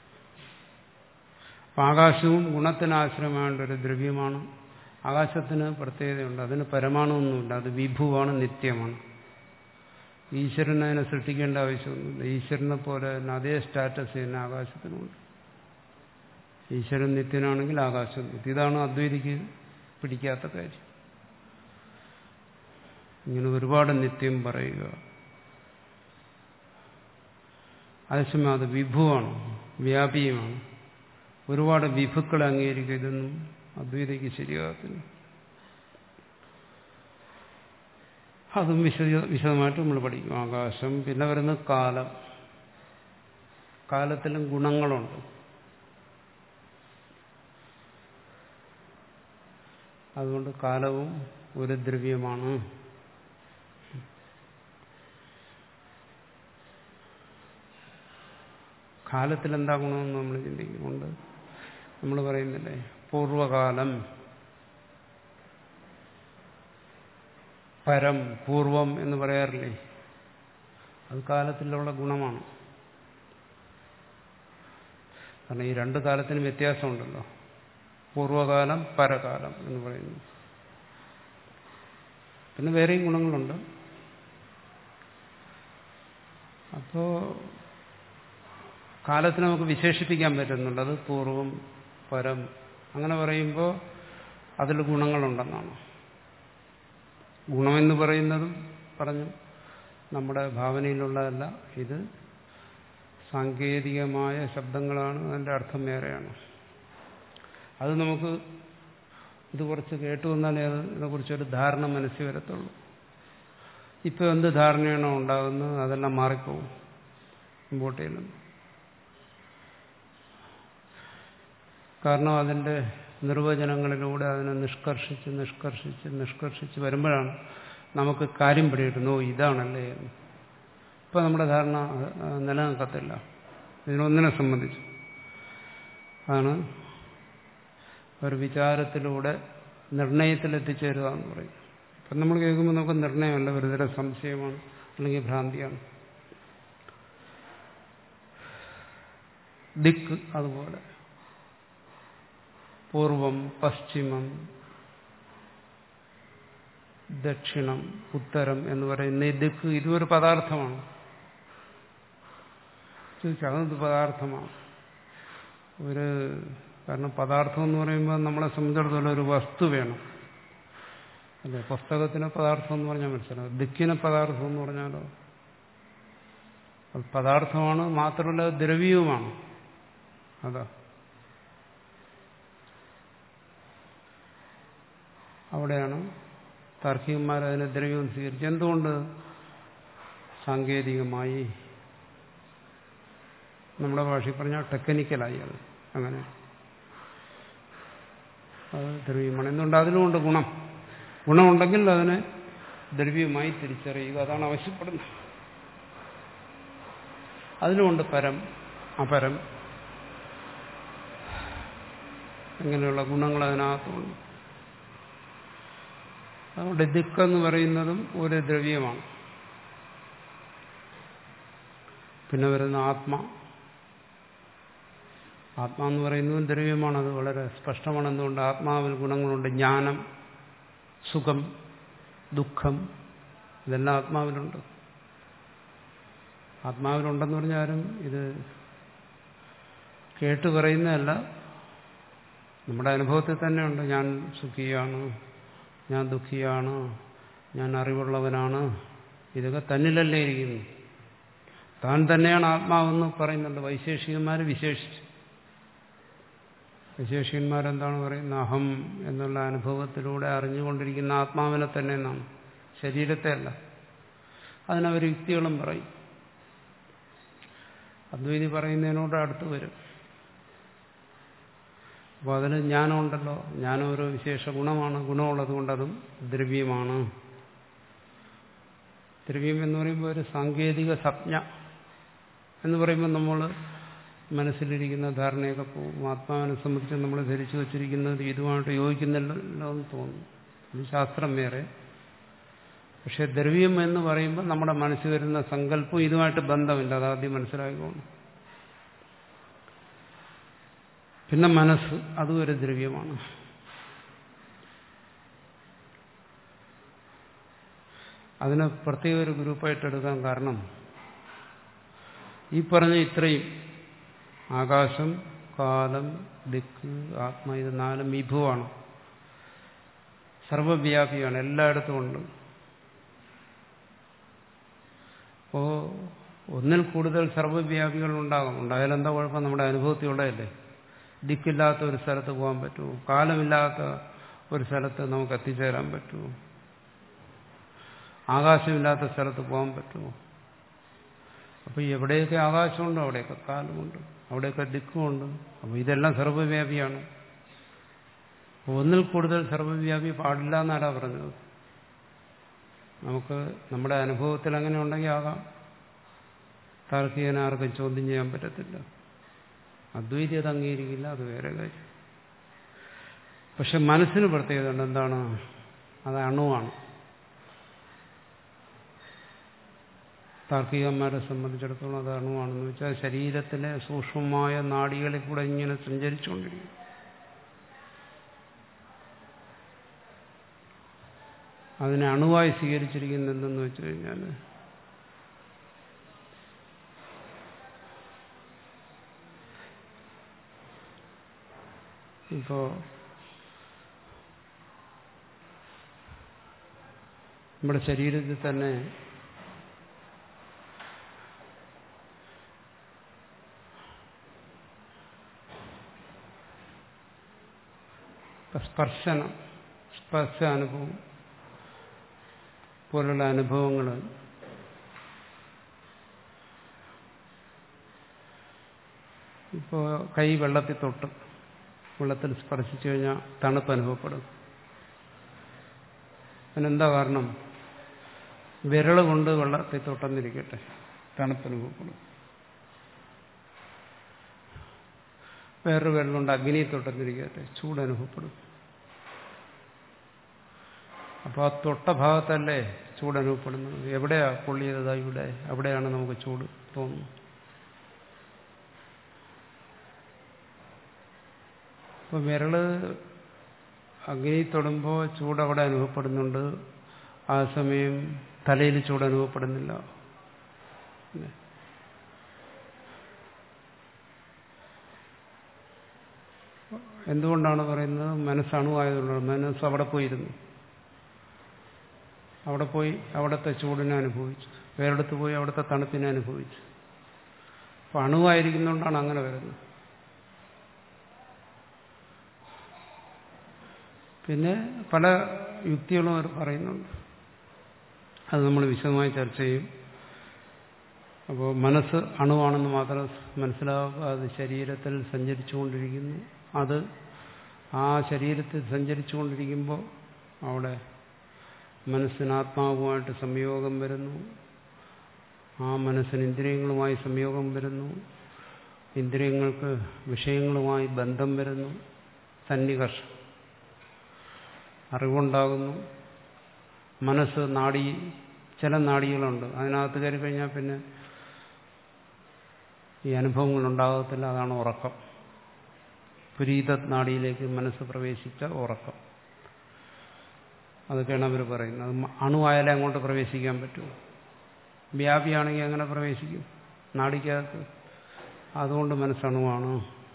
ആകാശവും ഗുണത്തിന് ആശ്രയമായുള്ള ഒരു ദ്രവ്യമാണ്. ആകാശത്തിന് പ്രത്യേകതയുണ്ട്. അതിന് പരമാണുവൊന്നുമില്ല. അത് വിഭുവാണ്, നിത്യമാണ്. ഈശ്വരൻ അതിനെ സൃഷ്ടിക്കേണ്ട ആവശ്യമൊന്നുമില്ല. ഈശ്വരനെ പോലെ തന്നെ അതേ സ്റ്റാറ്റസ് തന്നെ ആകാശത്തിനുണ്ട്. ഈശ്വരൻ നിത്യനാണെങ്കിൽ ആകാശം നിത്യം. ഇതാണ് അദ്വൈതിക്ക് പിടിക്കാത്ത കാര്യം. ഇങ്ങനെ ഒരുപാട് നിത്യം പറയുക, അതേസമയം അത് വിഭുവാണ്, വ്യാപിയുമാണ്. ഒരുപാട് വിഭുക്കളെ അംഗീകരിക്കുക, ഇതൊന്നും അദ്വൈതയ്ക്ക് ശരിയാകത്തില്ല. അതും വിശദ വിശദമായിട്ട് നമ്മൾ പഠിക്കും. ആകാശം, പിന്നെ വരുന്ന കാലം. കാലത്തിലും ഗുണങ്ങളുണ്ട്. അതുകൊണ്ട് കാലവും ഒരു ദ്രവ്യമാണ്. കാലത്തിലെന്താ ഗുണമെന്ന് നമ്മൾ ചിന്തിക്കുന്നുണ്ട്. നമ്മൾ പറയുന്നില്ലേ പൂർവകാലം, പരം, പൂർവം എന്ന് പറയാറില്ലേ? അത് കാലത്തിലുള്ള ഗുണമാണ്. കാരണം ഈ രണ്ട് കാലത്തിനും വ്യത്യാസമുണ്ടല്ലോ. പൂർവകാലം, പരകാലം എന്ന് പറയുന്നു. പിന്നെ വേറെയും ഗുണങ്ങളുണ്ട്. അപ്പോ കാലത്തിന് നമുക്ക് വിശേഷിപ്പിക്കാൻ പറ്റുന്നുണ്ട്. അത് പൂർവം, പരം അങ്ങനെ പറയുമ്പോൾ അതിൽ ഗുണങ്ങളുണ്ടെന്നാണ്. ഗുണമെന്ന് പറയുന്നതും പറഞ്ഞു നമ്മുടെ ഭാവനയിലുള്ളതല്ല. ഇത് സാങ്കേതികമായ ശബ്ദങ്ങളാണ്, അതിൻ്റെ അർത്ഥം വേറെയാണ്. അത് നമുക്ക് ഇത് കുറച്ച് കേട്ടു വന്നാലേ അതിനെക്കുറിച്ചൊരു ധാരണ മനസ്സിൽ വരത്തുള്ളൂ. ഇപ്പോൾ എന്ത് ധാരണയാണോ ഉണ്ടാകുന്നത് അതെല്ലാം മാറിപ്പോകും മുമ്പോട്ടേലും. കാരണം അതിൻ്റെ നിർവചനങ്ങളിലൂടെ അതിനെ നിഷ്കർഷിച്ച് നിഷ്കർഷിച്ച് നിഷ്കർഷിച്ച് വരുമ്പോഴാണ് നമുക്ക് കാര്യം പിടികിട്ടുന്നു. ഓ, ഇതാണല്ലേ എന്ന്. ഇപ്പം നമ്മുടെ ധാരണ നിലനിൽക്കത്തില്ല ഇതിനൊന്നിനെ സംബന്ധിച്ച്. അതാണ് ഒരു വിചാരത്തിലൂടെ നിർണയത്തിലെത്തിച്ചേരുക എന്ന് പറയും. ഇപ്പം നമ്മൾ കേൾക്കുമ്പോൾ നമുക്ക് നിർണയമല്ല, വെറുതെ സംശയമാണ് അല്ലെങ്കിൽ ഭ്രാന്തിയാണ്. ദിക്ക് അതുപോലെ പൂർവം, പശ്ചിമം, ദക്ഷിണം, ഉത്തരം എന്ന് പറയുന്ന ഈ ദിക്ക് ഇതൊരു പദാർത്ഥമാണ്. അതൊരു പദാർത്ഥമാണ്. ഒരു കാരണം പദാർത്ഥം എന്ന് പറയുമ്പോൾ നമ്മളെ സംബന്ധിച്ചിടത്തോളം ഒരു വസ്തു വേണം അല്ലെ? പുസ്തകത്തിന് പദാർത്ഥം എന്ന് പറഞ്ഞാൽ മനസ്സിലാവും. ദിക്കിന് പദാർത്ഥം എന്ന് പറഞ്ഞാലോ അത് പദാർത്ഥമാണ്, മാത്രമല്ല ദ്രവ്യവുമാണ്. അതാ അവിടെയാണ് താർക്കികന്മാർ അതിനെ ദ്രവ്യം സ്വീകരിച്ചത്. എന്തുകൊണ്ട്? സാങ്കേതികമായി, നമ്മുടെ ഭാഷയിൽ പറഞ്ഞാൽ ടെക്നിക്കലായി അത് അങ്ങനെ അത് ദ്രവ്യമാണ്. എന്തുകൊണ്ട്? അതിനുമുണ്ട് ഗുണം. ഗുണമുണ്ടെങ്കിൽ അതിനെ ദ്രവ്യമായി തിരിച്ചറിയുക, അതാണ് ആവശ്യപ്പെടുന്നത്. അതിനുമുണ്ട് പരം, അപരം, ഇങ്ങനെയുള്ള ഗുണങ്ങൾ അതിനകത്തുണ്ട്. അതുകൊണ്ട് ദിക്കെന്ന് പറയുന്നതും ഒരു ദ്രവ്യമാണ്. പിന്നെ വരുന്ന ആത്മ. ആത്മാ എന്ന് പറയുന്നതും ദ്രവ്യമാണ്. അത് വളരെ സ്പഷ്ടമാണ്. എന്തുകൊണ്ട്? ആത്മാവിൽ ഗുണങ്ങളുണ്ട്. ജ്ഞാനം, സുഖം, ദുഃഖം, ഇതെല്ലാം ആത്മാവിലുണ്ട്. ആത്മാവിലുണ്ടെന്ന് പറഞ്ഞാലും ഇത് കേട്ടു പറയുന്നതല്ല, നമ്മുടെ അനുഭവത്തിൽ തന്നെയുണ്ട്. ഞാൻ സുഖിയാണ്, ഞാൻ ദുഃഖിയാണ്, ഞാൻ അറിവുള്ളവനാണ്, ഇതൊക്കെ തന്നിലല്ലേ ഇരിക്കുന്നു. താൻ തന്നെയാണ് ആത്മാവെന്ന് പറയുന്നുണ്ട് വൈശേഷികന്മാർ വിശേഷിച്ച്. വിശേഷികന്മാരെന്താണ് പറയുന്നത്? അഹം എന്നുള്ള അനുഭവത്തിലൂടെ അറിഞ്ഞുകൊണ്ടിരിക്കുന്ന ആത്മാവിനെ തന്നെ എന്നാണ്, ശരീരത്തെ അല്ല. അതിനവർ യുക്തികളും പറയും. അദ്വൈതി പറയുന്നതിനോട് അടുത്ത് വരും. അപ്പോൾ അതിന് ജ്ഞാനമുണ്ടല്ലോ. ജ്ഞാനം ഒരു വിശേഷ ഗുണമാണ്. ഗുണമുള്ളത് കൊണ്ടതും ദ്രവ്യമാണ്. ദ്രവ്യം എന്ന് പറയുമ്പോൾ ഒരു സാങ്കേതിക സംജ്ഞ എന്ന് പറയുമ്പോൾ നമ്മൾ മനസ്സിലിരിക്കുന്ന ധാരണയൊക്കെ പോകും. ആത്മാവിനെ സംബന്ധിച്ച് നമ്മൾ ധരിച്ചു വച്ചിരിക്കുന്നത് ഇതുമായിട്ട് യോജിക്കുന്നില്ലല്ലോ എന്ന് തോന്നും. ഇത് ശാസ്ത്രം വേറെ. പക്ഷെ ദ്രവ്യം എന്ന് പറയുമ്പോൾ നമ്മുടെ മനസ്സിൽ വരുന്ന സങ്കല്പം ഇതുമായിട്ട് ബന്ധമില്ല. അതാദ്യം മനസ്സിലാക്കിക്കോണം. പിന്നെ മനസ്സ്, അതും ഒരു ദ്രവ്യമാണ്. അതിനെ പ്രത്യേക ഒരു ഗ്രൂപ്പായിട്ട് എടുക്കാൻ കാരണം ഈ പറഞ്ഞ ഇത്രയും ആകാശം, കാലം, ദിക്ക്, ആത്മ, ഇത് നാലും വിഭുവാണ്, സർവവ്യാപിയാണ്, എല്ലായിടത്തും ഉണ്ട്. അപ്പോ ഒന്നിൽ കൂടുതൽ സർവ്വവ്യാപികൾ ഉണ്ടാകും. ഉണ്ടായാലും എന്താ കുഴപ്പം? നമ്മുടെ അനുഭവത്തിലുള്ളതല്ലേ. ദിക്കില്ലാത്ത ഒരു സ്ഥലത്ത് പോകാൻ പറ്റുമോ? കാലമില്ലാത്ത ഒരു സ്ഥലത്ത് നമുക്ക് എത്തിച്ചേരാൻ പറ്റുമോ? ആകാശമില്ലാത്ത സ്ഥലത്ത് പോകാൻ പറ്റുമോ? അപ്പോൾ എവിടെയൊക്കെ ആകാശമുണ്ടോ അവിടെയൊക്കെ കാലമുണ്ട്, അവിടെയൊക്കെ ദിക്കുമുണ്ട്. അപ്പോൾ ഇതെല്ലാം സർവ്വവ്യാപിയാണ്. ഒന്നിൽ കൂടുതൽ സർവ്വവ്യാപി പാടില്ല എന്നാരാ പറഞ്ഞത്? നമുക്ക് നമ്മുടെ അനുഭവത്തിൽ അങ്ങനെ ഉണ്ടെങ്കിൽ ആകാം. താർക്കികനെ ആർക്കും ചോദ്യം ചെയ്യാൻ പറ്റത്തില്ല. അദ്വൈതി അത് അംഗീകരിക്കില്ല, അത് വേറെ കാര്യം. പക്ഷെ മനസ്സിന് പ്രത്യേകത ഉണ്ട്. എന്താണ്? അത് അണുവാണ്. താർക്കികന്മാരെ സംബന്ധിച്ചിടത്തോളം അത് അണുവാണെന്ന് വെച്ചാൽ ശരീരത്തിലെ സൂക്ഷ്മമായ നാഡികളിൽ കൂടെ ഇങ്ങനെ സഞ്ചരിച്ചുകൊണ്ടിരിക്കും. അതിനെ അണുവായി സ്വീകരിച്ചിരിക്കുന്നത് എന്തെന്ന് വെച്ചു കഴിഞ്ഞാൽ ഇപ്പോ നമ്മുടെ ശരീരത്തിൽ തന്നെ സ്പർശനം, സ്പർശ അനുഭവം പോലുള്ള അനുഭവങ്ങൾ ഇപ്പോൾ കൈ വെള്ളത്തിൽ തൊട്ട് വെള്ളത്തിൽ സ്പർശിച്ചു കഴിഞ്ഞാൽ തണുപ്പ് അനുഭവപ്പെടും. അതിനെന്താ കാരണം? വിരൽ കൊണ്ട് വെള്ളത്തിൽ തൊട്ടെന്നിരിക്കട്ടെ, തണുപ്പ് അനുഭവപ്പെടും. വേറൊരു വിരലുകൊണ്ട് അഗ്നി തൊട്ടെന്നിരിക്കട്ടെ, ചൂട് അനുഭവപ്പെടും. അപ്പോൾ ആ തൊട്ട ഭാഗത്തല്ലേ ചൂട് അനുഭവപ്പെടുന്നത്? എവിടെയാ പൊള്ളിയതാ? ഇവിടെ. അവിടെയാണ് നമുക്ക് ചൂട് തോന്നുന്നത്. അപ്പോൾ വിരള് അഗ്നി തൊടുമ്പോൾ ചൂട് അവിടെ അനുഭവപ്പെടുന്നുണ്ട്. ആ സമയം തലയിൽ ചൂട് അനുഭവപ്പെടുന്നില്ല. എന്തുകൊണ്ടാണ് പറയുന്നത്? മനസ്സണുവായതുകൊണ്ടാണ്. മനസ്സ് അവിടെ പോയിരുന്നു, അവിടെ പോയി അവിടുത്തെ ചൂടിനെ അനുഭവിച്ചു, വേറെടുത്ത് പോയി അവിടുത്തെ തണുപ്പിനെ അനുഭവിച്ചു. അപ്പം അണുവായിരിക്കുന്നതുകൊണ്ടാണ് അങ്ങനെ വരുന്നത്. പിന്നെ പല യുക്തികളും അവർ പറയുന്നുണ്ട്, അത് നമ്മൾ വിശദമായി ചർച്ച ചെയ്യും. അപ്പോൾ മനസ്സ് അണുവാണെന്ന് മാത്രം മനസ്സിലാവുക. അത് ശരീരത്തിൽ സഞ്ചരിച്ചുകൊണ്ടിരിക്കുന്നു. അത് ആ ശരീരത്തിൽ സഞ്ചരിച്ചുകൊണ്ടിരിക്കുമ്പോൾ അവിടെ മനസ്സിന് ആത്മാവുമായിട്ട് സംയോഗം വരുന്നു. ആ മനസ്സിന് ഇന്ദ്രിയങ്ങളുമായി സംയോഗം വരുന്നു. ഇന്ദ്രിയങ്ങൾക്ക് വിഷയങ്ങളുമായി ബന്ധം വരുന്നു. സന്നികർഷം, അറിവുണ്ടാകുന്നു. മനസ്സ് നാഡി, ചില നാഡികളുണ്ട്, അതിനകത്ത് കയറി കഴിഞ്ഞാൽ പിന്നെ ഈ അനുഭവങ്ങൾ ഉണ്ടാകത്തില്ല. അതാണ് ഉറക്കം. പുരീത നാഡിയിലേക്ക് മനസ്സ് പ്രവേശിച്ച ഉറക്കം. അതൊക്കെയാണ് അവർ പറയുന്നത്. അത് അണുവായാലേ അങ്ങോട്ട് പ്രവേശിക്കാൻ പറ്റുമോ? വ്യാപിയാണെങ്കിൽ അങ്ങനെ പ്രവേശിക്കും നാഡിക്കകത്ത്. അതുകൊണ്ട് മനസ്സണുവാണ്.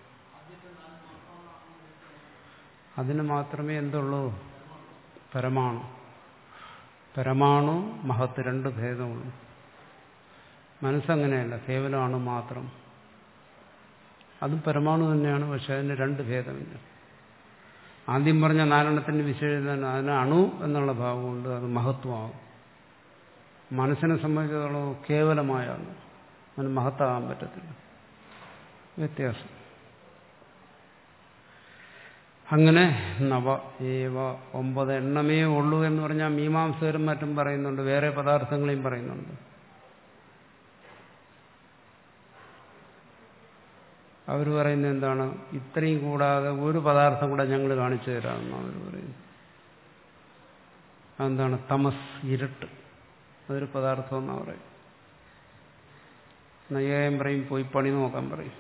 അതിന് മാത്രമേ എന്തുള്ളൂ? പരമാണു. പരമാണു മഹത്ത് രണ്ട് ഭേദമുള്ളൂ. മനസ്സങ്ങനെയല്ല, കേവലം അണു മാത്രം. അതും പരമാണു തന്നെയാണ്, പക്ഷെ അതിന് രണ്ട് ഭേദമില്ല. ആദ്യം പറഞ്ഞ നാലെണ്ണത്തിന്റെ വിശേഷത അതിന് അണു എന്നുള്ള ഭാവമുണ്ട്, അത് മഹത്വമാകും. മനസ്സിനെ സംബന്ധിച്ചിടത്തോളം കേവലമായാണ്, അതിന് മഹത്താകാൻ പറ്റത്തില്ല. വ്യത്യാസം. അങ്ങനെ നവ ഏവ ഒമ്പത് എണ്ണമേ ഉള്ളൂ എന്ന് പറഞ്ഞാൽ മീമാംസകരും മറ്റും പറയുന്നുണ്ട്, വേറെ പദാർത്ഥങ്ങളെയും പറയുന്നുണ്ട്. അവർ പറയുന്നത് എന്താണ്? ഇത്രയും കൂടാതെ ഒരു പദാർത്ഥം കൂടെ ഞങ്ങൾ കാണിച്ചു തരാമെന്നാണ് അവർ പറയുന്നത്. അതെന്താണ്? തമസ്, ഇരുട്ട്. അതൊരു പദാർത്ഥം എന്നാണ് പറയും. നയ്യായം പറയും പോയി പണി നോക്കാൻ പറയും.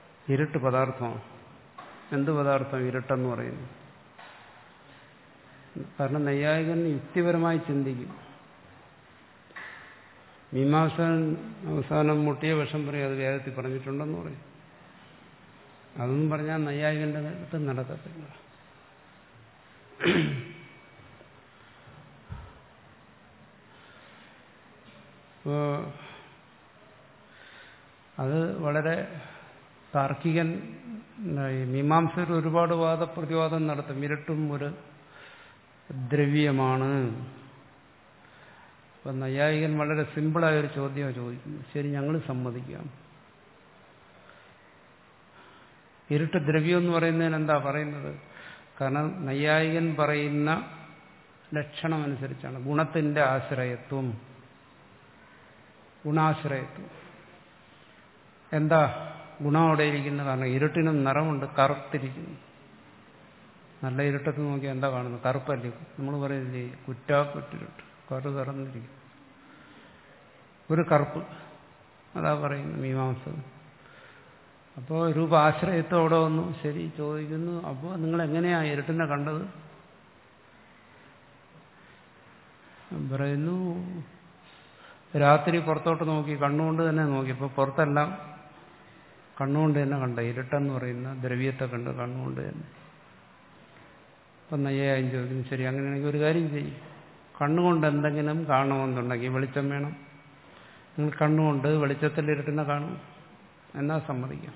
ഇരുട്ട് പദാർത്ഥമാണ്. എന്ത് പദാർത്ഥം? ഇരുട്ടെന്ന് പറയുന്നു. കാരണം നൈയായികൻ യുക്തിപരമായി ചിന്തിക്കും. മീമാംസകൻ അവസാനം മുട്ടിയ വിഷം പറയും, അത് വേദത്തിൽ പറഞ്ഞിട്ടുണ്ടെന്ന് പറയും. അതൊന്നും പറഞ്ഞാൽ നൈയായികന്റെ അടുത്ത് നടക്കത്തില്ല. അപ്പോൾ അത് വളരെ താർക്കികൻ. മീമാംസകർ ഒരുപാട് വാദപ്രതിവാദം നടത്തും. ഇരുട്ടും ഒരു ദ്രവ്യമാണ്. അപ്പം നൈയായികൻ വളരെ സിമ്പിളായൊരു ചോദ്യമാണ് ചോദിക്കുന്നത്. ശരി, ഞങ്ങൾ സമ്മതിക്കാം. ഇരുട്ട് ദ്രവ്യം എന്ന് പറയുന്നതിന് എന്താ പറയുന്നത്? കാരണം നൈയായികൻ പറയുന്ന ലക്ഷണം അനുസരിച്ചാണ്. ഗുണത്തിന്റെ ആശ്രയത്വം, ഗുണാശ്രയത്വം. എന്താ ഗുണം അവിടെ ഇരിക്കുന്നത്? കാരണം ഇരുട്ടിനും നിറമുണ്ട്, കറുത്തിരിക്കുന്നു. നല്ല ഇരുട്ടത്ത് നോക്കിയാൽ എന്താ കാണുന്നത്? കറുപ്പല്ലേ. നമ്മൾ പറയുന്നില്ലേ കുറ്റാക്കുറ്റിരുട്ട്, കറു കറന്നിരിക്കും, ഒരു കറുപ്പ്. അതാ പറയുന്നത് മീമാംസകൻ. അപ്പോൾ രൂപാശ്രയത്വം അവിടെ വന്നു. ശരി, ചോദിക്കുന്നു, അപ്പോൾ നിങ്ങൾ എങ്ങനെയാ ഇരുട്ടിനെ കണ്ടത്? പറയുന്നു, രാത്രി പുറത്തോട്ട് നോക്കി, കണ്ണുകൊണ്ട് തന്നെ നോക്കി. അപ്പോൾ പുറത്തെല്ലാം കണ്ണുകൊണ്ട് തന്നെ കണ്ട. ഇരുട്ടെന്ന് പറയുന്ന ദ്രവ്യത്തെ കണ്ട് കണ്ണുകൊണ്ട് തന്നെ. അപ്പം നയ്യായികൻ ചോദിക്കുന്നു, ശരി, അങ്ങനെയാണെങ്കിൽ ഒരു കാര്യം ചെയ്യും. കണ്ണുകൊണ്ട് എന്തെങ്കിലും കാണണമെന്നുണ്ടെങ്കിൽ വെളിച്ചം വേണം. നിങ്ങൾ കണ്ണുകൊണ്ട് വെളിച്ചത്തിൽ ഇരുട്ടിനെ കാണും, എന്നാ സമ്മതിക്കാം.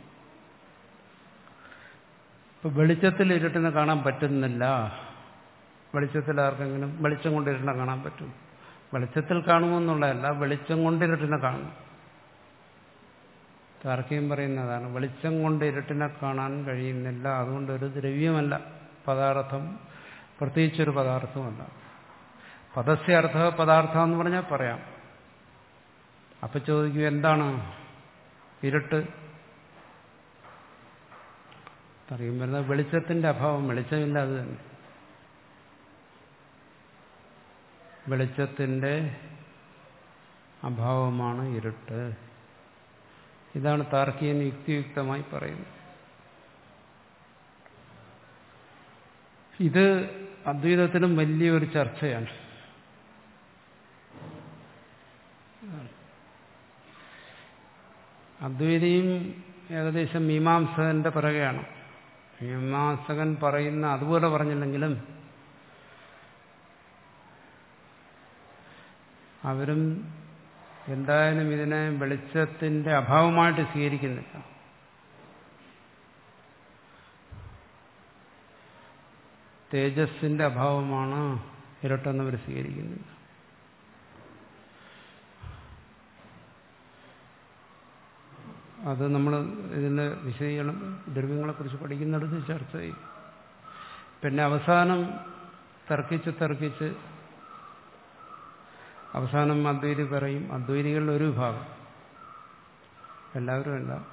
ഇപ്പം വെളിച്ചത്തിൽ ഇരുട്ടിനെ കാണാൻ പറ്റുന്നില്ല. വെളിച്ചത്തിൽ ആർക്കെങ്കിലും വെളിച്ചം കൊണ്ട് ഇരുട്ടിനെ കാണാൻ പറ്റും? വെളിച്ചത്തിൽ കാണുമെന്നുള്ളതല്ല, വെളിച്ചം കൊണ്ട് ഇരുട്ടിനെ കാണും. താർക്കികം പറയുന്നതാണ്, വെളിച്ചം കൊണ്ട് ഇരുട്ടിനെ കാണാൻ കഴിയുന്നില്ല. അതുകൊണ്ട് ഒരു ദ്രവ്യമല്ല പദാർത്ഥം, പ്രത്യേകിച്ചൊരു പദാർത്ഥമല്ല. പദസ്യ അർത്ഥ പദാർത്ഥം എന്ന് പറഞ്ഞാൽ പറയാം. അപ്പൊ ചോദിക്കും, എന്താണ് ഇരുട്ട്? പറയും വരുന്നത് വെളിച്ചത്തിന്റെ അഭാവം. വെളിച്ചമില്ല, അത് തന്നെ. വെളിച്ചത്തിന്റെ അഭാവമാണ് ഇരുട്ട്. ഇതാണ് താർക്കികൻ യുക്തിയുക്തമായി പറയുന്നത്. ഇത് അദ്വൈതത്തിലും വലിയൊരു ചർച്ചയാണ്. അദ്വൈതിയും ഏകദേശം മീമാംസകന്റെ പിറകെയാണ്. മീമാംസകൻ പറയുന്ന അതുപോലെ പറഞ്ഞില്ലെങ്കിലും അവരും എന്തായാലും ഇതിനെ വെളിച്ചത്തിന്റെ അഭാവമായിട്ട് സ്വീകരിക്കുന്നില്ല. തേജസ്സിന്റെ അഭാവമാണ് ഇരുട്ടെന്നവർ സ്വീകരിക്കുന്നില്ല. അത് നമ്മൾ ഇതിന്റെ വിശദീകരണം ദ്രവ്യങ്ങളെക്കുറിച്ച് പഠിക്കുന്നിടത്ത് ചർച്ച ചെയ്യും. പിന്നെ അവസാനം തർക്കിച്ച് തർക്കിച്ച് അവസാനം അദ്വൈതി പറയും, അദ്വൈതികളുടെ ഒരു വിഭാഗം, എല്ലാവരും അല്ല,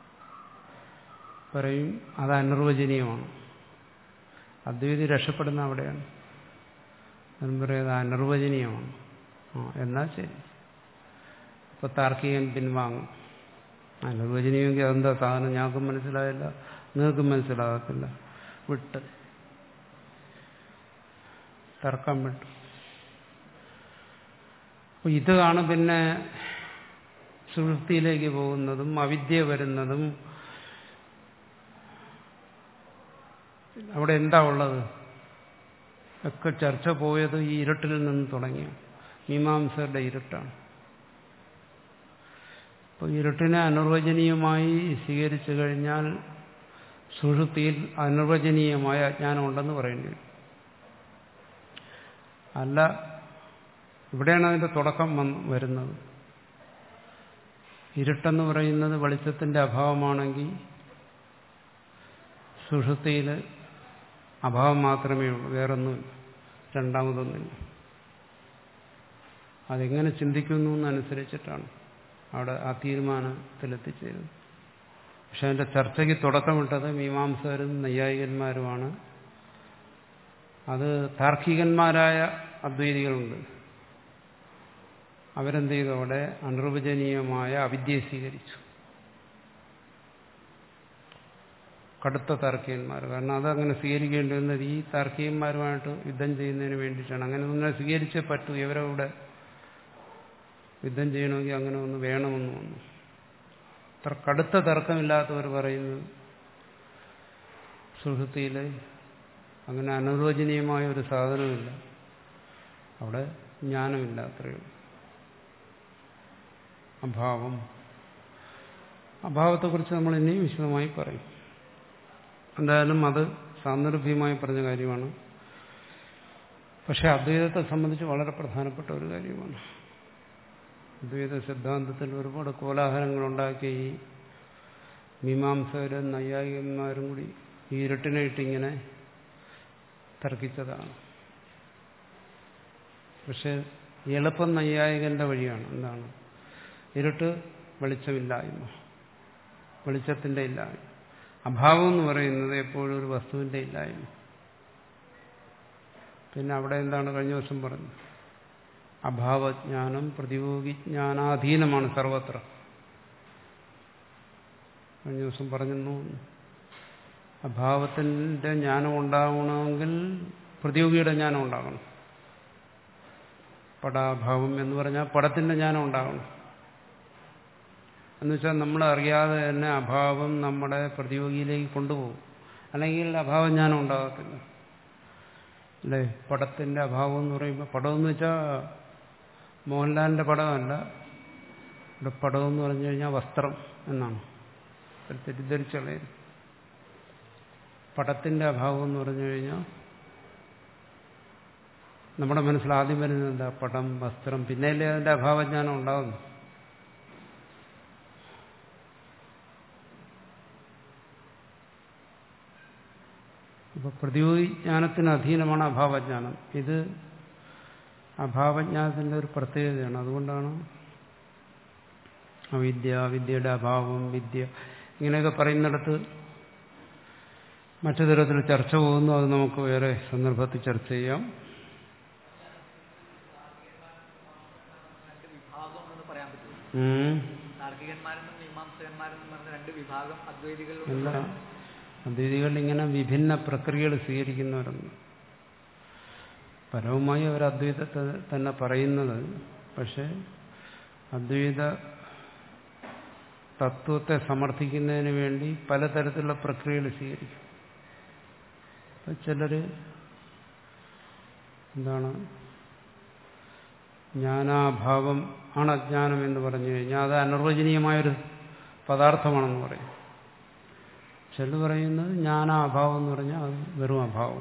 പറയും അത് അനിർവചനീയമാണ്. അദ്വൈതി രക്ഷപ്പെടുന്ന അവിടെയാണ്. അതും പറയുന്നത് അനിർവചനീയമാണ്. ആ എന്നാൽ ശരി, അപ്പൊ താർക്കികൻ പിൻവാങ്ങും. അനിർവചനീയമെങ്കിൽ അതെന്താ സാധനം, ഞങ്ങൾക്കും മനസ്സിലായില്ല, നിങ്ങൾക്കും മനസ്സിലാകത്തില്ല, വിട്ട് തർക്കം വിട്ടു. അപ്പൊ ഇതാണ് പിന്നെ സുഷുപ്തിയിലേക്ക് പോകുന്നതും അവിദ്യ വരുന്നതും. അവിടെ എന്താ ഉള്ളത് ഒക്കെ ചർച്ച പോയത് ഈ ഇരുട്ടിൽ നിന്ന് തുടങ്ങിയ മീമാംസകരുടെ ഇരുട്ടാണ്. അപ്പോൾ ഇരുട്ടിനെ അനിർവചനീയമായി സ്വീകരിച്ചു കഴിഞ്ഞാൽ സുഷുപ്തിയിൽ അനിർവചനീയമായ അജ്ഞാനം ഉണ്ടെന്ന് പറയേണ്ടി വരും. അല്ല, ഇവിടെയാണ് അതിന്റെ തുടക്കം വരുന്നത്. ഇരുട്ടെന്ന് പറയുന്നത് വെളിച്ചത്തിന്റെ അഭാവമാണെങ്കിൽ സുഷുപ്തിയിൽ അഭാവം മാത്രമേ ഉള്ളൂ, വേറൊന്നുമില്ല, രണ്ടാമതൊന്നുമില്ല. അതെങ്ങനെ ചിന്തിക്കുന്നു എന്നനുസരിച്ചിട്ടാണ് അവിടെ ആ തീരുമാനത്തിലെത്തിച്ചേരുന്നത്. പക്ഷെ അതിന്റെ ചർച്ചയ്ക്ക് തുടക്കമിട്ടത് മീമാംസകരും നൈയായികന്മാരുമാണ്. അത് താർക്കികന്മാരായ അദ്വൈതികളുണ്ട്. അവരെന്ത് ചെയ്തു? അവിടെ അനിർവചനീയമായ അവിദ്യയെ സ്വീകരിച്ചു. കടുത്ത താർക്കികന്മാർ. കാരണം അതങ്ങനെ സ്വീകരിക്കേണ്ടി വന്നത് ഈ താർക്കികന്മാരുമായിട്ട് യുദ്ധം ചെയ്യുന്നതിന് വേണ്ടിയിട്ടാണ്. അങ്ങനെ ഒന്നും സ്വീകരിച്ചേ പറ്റൂ. ഇവരവിടെ യുദ്ധം ചെയ്യണമെങ്കിൽ അങ്ങനെ ഒന്ന് വേണമെന്ന് വന്നു. അത്ര കടുത്ത തർക്കമില്ലാത്തവർ പറയുന്നത് സുഷുപ്തിയിൽ അങ്ങനെ അനിർവചനീയമായ ഒരു സാധനമില്ല, അവിടെ ജ്ഞാനമില്ല, അത്രയേ ഉള്ളൂ. അഭാവം, അഭാവത്തെക്കുറിച്ച് നമ്മൾ ഇനിയും വിശദമായി പറയും. എന്തായാലും അത് സാന്ദർഭികമായി പറഞ്ഞ കാര്യമാണ്. പക്ഷെ അദ്വൈതത്തെ സംബന്ധിച്ച് വളരെ പ്രധാനപ്പെട്ട ഒരു കാര്യമാണ്. അദ്വൈത സിദ്ധാന്തത്തിൽ ഒരുപാട് കോലാഹലങ്ങളുണ്ടാക്കിയ ഈ മീമാംസകരും നൈയായികന്മാരും കൂടി ഈ ഇരുട്ടിനായിട്ടിങ്ങനെ തർക്കിച്ചതാണ്. പക്ഷെ എളുപ്പം നൈയായികന്റെ വഴിയാണ്. എന്താണ്? ഇരുട്ട് വെളിച്ചമില്ലായ്മ, വെളിച്ചത്തിന്റെ ഇല്ലായ്മ. അഭാവം എന്ന് പറയുന്നത് എപ്പോഴും ഒരു വസ്തുവിന്റെ ഇല്ലായ്മ. പിന്നെ അവിടെ എന്താണ് കഴിഞ്ഞ ദിവസം പറഞ്ഞത്? അഭാവജ്ഞാനം പ്രതിയോഗിജ്ഞാനാധീനമാണ് സർവത്ര. കഴിഞ്ഞ ദിവസം പറഞ്ഞു, അഭാവത്തിന്റെ ജ്ഞാനം ഉണ്ടാവണമെങ്കിൽ പ്രതിയോഗിയുടെ ജ്ഞാനം ഉണ്ടാകണം. പടാഭാവം എന്ന് പറഞ്ഞാൽ പടത്തിന്റെ ജ്ഞാനം ഉണ്ടാകണം. എന്നുവെച്ചാൽ നമ്മളറിയാതെ തന്നെ അഭാവം നമ്മുടെ പ്രതിയോഗിയിലേക്ക് കൊണ്ടുപോകും. അല്ലെങ്കിൽ അഭാവജ്ഞാനം ഉണ്ടാകത്തില്ല. അല്ലേ? പടത്തിന്റെ അഭാവം എന്ന് പറയുമ്പോൾ, പടമെന്ന് വെച്ചാൽ മോഹൻലാലിന്റെ പടമല്ല. ഇവിടെ പടമെന്ന് പറഞ്ഞു കഴിഞ്ഞാൽ വസ്ത്രം എന്നാണ് തെറ്റിദ്ധരിച്ചുള്ളത്. പടത്തിന്റെ അഭാവം എന്ന് പറഞ്ഞു കഴിഞ്ഞാൽ നമ്മുടെ മനസ്സിൽ ആദ്യം വരുന്നത് എന്താ? പടം, വസ്ത്രം. പിന്നെയല്ലേ അതിന്റെ അഭാവജ്ഞാനം ഉണ്ടാകുന്നു. ഇപ്പൊ പ്രതിയോഗിജ്ഞാനത്തിന് അധീനമാണ് അഭാവജ്ഞാനം. ഇത് അഭാവജ്ഞാനത്തിന്റെ ഒരു പ്രത്യേകതയാണ്. അതുകൊണ്ടാണ് അവിദ്യ, വിദ്യയുടെ അഭാവം, വിദ്യ ഇങ്ങനെയൊക്കെ പറയുന്നിടത്ത് മറ്റു തരത്തിൽ ചർച്ച പോകുന്നു. അത് നമുക്ക് വേറെ സന്ദർഭത്തിൽ ചർച്ച ചെയ്യാം. അല്ല, അദ്വൈതികൾ ഇങ്ങനെ വിഭിന്ന പ്രക്രിയകൾ സ്വീകരിക്കുന്നവരുണ്ട്. പരവുമായി അവർ അദ്വൈതത്തെ തന്നെ പറയുന്നത്, പക്ഷെ അദ്വൈത തത്വത്തെ സമർത്ഥിക്കുന്നതിന് വേണ്ടി പലതരത്തിലുള്ള പ്രക്രിയകൾ സ്വീകരിക്കും. ചിലർ എന്താണ്, ജ്ഞാനാഭാവം ആണ് അജ്ഞാനം എന്ന് പറഞ്ഞു കഴിഞ്ഞാൽ അത് അനിർവചനീയമായൊരു പദാർത്ഥമാണെന്ന് പറയും. ചിലർ പറയുന്നത് ജ്ഞാനാഭാവം എന്ന് പറഞ്ഞാൽ അത് വെറും അഭാവം,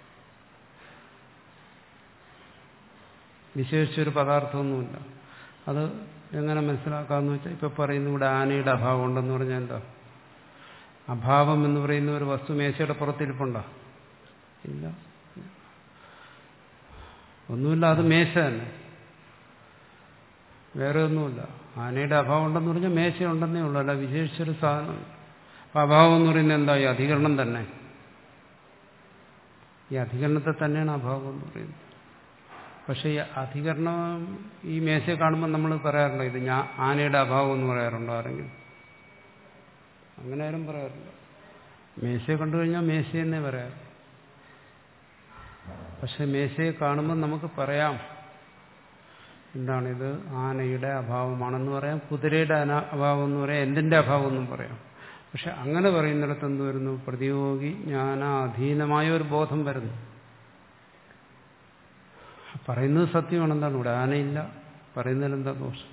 വിശേഷിച്ചൊരു പദാർത്ഥമൊന്നുമില്ല. അത് എങ്ങനെ മനസ്സിലാക്കാമെന്ന് വെച്ചാൽ, ഇപ്പം പറയുന്നു ഇവിടെ ആനയുടെ അഭാവം ഉണ്ടെന്ന് പറഞ്ഞാൽ എന്താ? അഭാവം എന്ന് പറയുന്ന ഒരു വസ്തു മേശയുടെ പുറത്തിരിപ്പുണ്ടോ? ഇല്ല, ഒന്നുമില്ല. അത് മേശ തന്നെ, വേറെ ഒന്നുമില്ല. ആനയുടെ അഭാവം ഉണ്ടെന്ന് പറഞ്ഞാൽ മേശയുണ്ടെന്നേ ഉള്ളൂ, അല്ല വിശേഷിച്ചൊരു സാധനം. അപ്പം അഭാവം എന്ന് പറയുന്നത് എന്താ? ഈ അധികരണം തന്നെ. ഈ അധികരണത്തെ തന്നെയാണ് അഭാവം എന്ന് പറയുന്നത്. പക്ഷെ ഈ അധികരണം ഈ മേശയെ കാണുമ്പോൾ നമ്മൾ പറയാറുണ്ടോ ഇത് ഞാൻ ആനയുടെ അഭാവം എന്ന് പറയാറുണ്ടോ ആരെങ്കിലും? അങ്ങനെ ആരും പറയാറില്ല. മേശയെ കണ്ടു കഴിഞ്ഞാൽ മേശയെന്നേ പറയാറ്. പക്ഷെ മേശയെ കാണുമ്പോൾ നമുക്ക് പറയാം എന്താണിത്, ആനയുടെ അഭാവമാണെന്ന് പറയാം, കുതിരയുടെ അഭാവം എന്ന് പറയാം, എന്തിന്റെ അഭാവം എന്നും പറയാം. പക്ഷെ അങ്ങനെ പറയുന്നിടത്ത് എന്ത് വരുന്നു? പ്രതിയോഗി ജ്ഞാനാധീനമായ ഒരു ബോധം വരുന്നു. പറയുന്നത് സത്യമാണ്. എന്താണ് ഇവിടെ ആനയില്ല, പറയുന്നതിൽ എന്താ ദോഷം?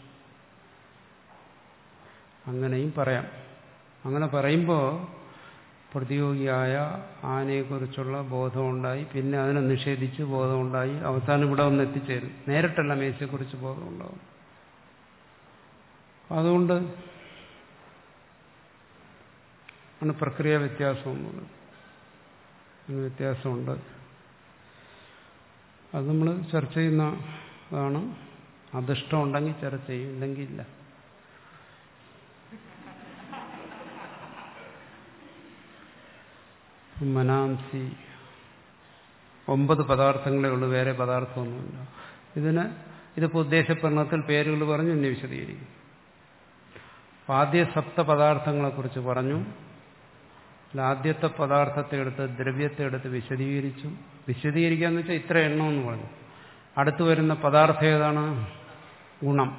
അങ്ങനെയും പറയാം. അങ്ങനെ പറയുമ്പോൾ പ്രതിയോഗിയായ ആനയെക്കുറിച്ചുള്ള ബോധമുണ്ടായി, പിന്നെ അതിനെ നിഷേധിച്ച് ബോധമുണ്ടായി, അവസാനം ഇവിടെ ഒന്ന് എത്തിച്ചേരും. നേരിട്ടല്ല മേശയെക്കുറിച്ച് ബോധമുണ്ടാവും. അതുകൊണ്ട് ആണ് പ്രക്രിയ വ്യത്യാസമൊന്നുമില്ല. അങ്ങനെ വ്യത്യാസമുണ്ട്. അത് നമ്മൾ ചർച്ച ചെയ്യുന്നതാണ്. അധിഷ്ടമുണ്ടെങ്കിൽ ചർച്ച ചെയ്യും, ഇല്ലെങ്കിൽ ഇല്ല. മനാംസി ഒമ്പത് പദാർത്ഥങ്ങളേ ഉള്ളൂ, വേറെ പദാർത്ഥമൊന്നുമില്ല. ഇതിന് ഇതിപ്പോൾ ഉദ്ദേശപ്രണത്തിൽ പേരുകൾ പറഞ്ഞു, എന്നെ വിശദീകരിക്കും. ആദ്യ സപ്ത പദാർത്ഥങ്ങളെക്കുറിച്ച് പറഞ്ഞു. അല്ല, ആദ്യത്തെ പദാർത്ഥത്തെ എടുത്ത് ദ്രവ്യത്തെ എടുത്ത് വിശദീകരിച്ചു. വിശദീകരിക്കാന്ന് വെച്ചാൽ ഇത്ര എണ്ണമെന്ന് പറഞ്ഞു. അടുത്തു വരുന്ന പദാർത്ഥം ഏതാണ്? ഗുണം.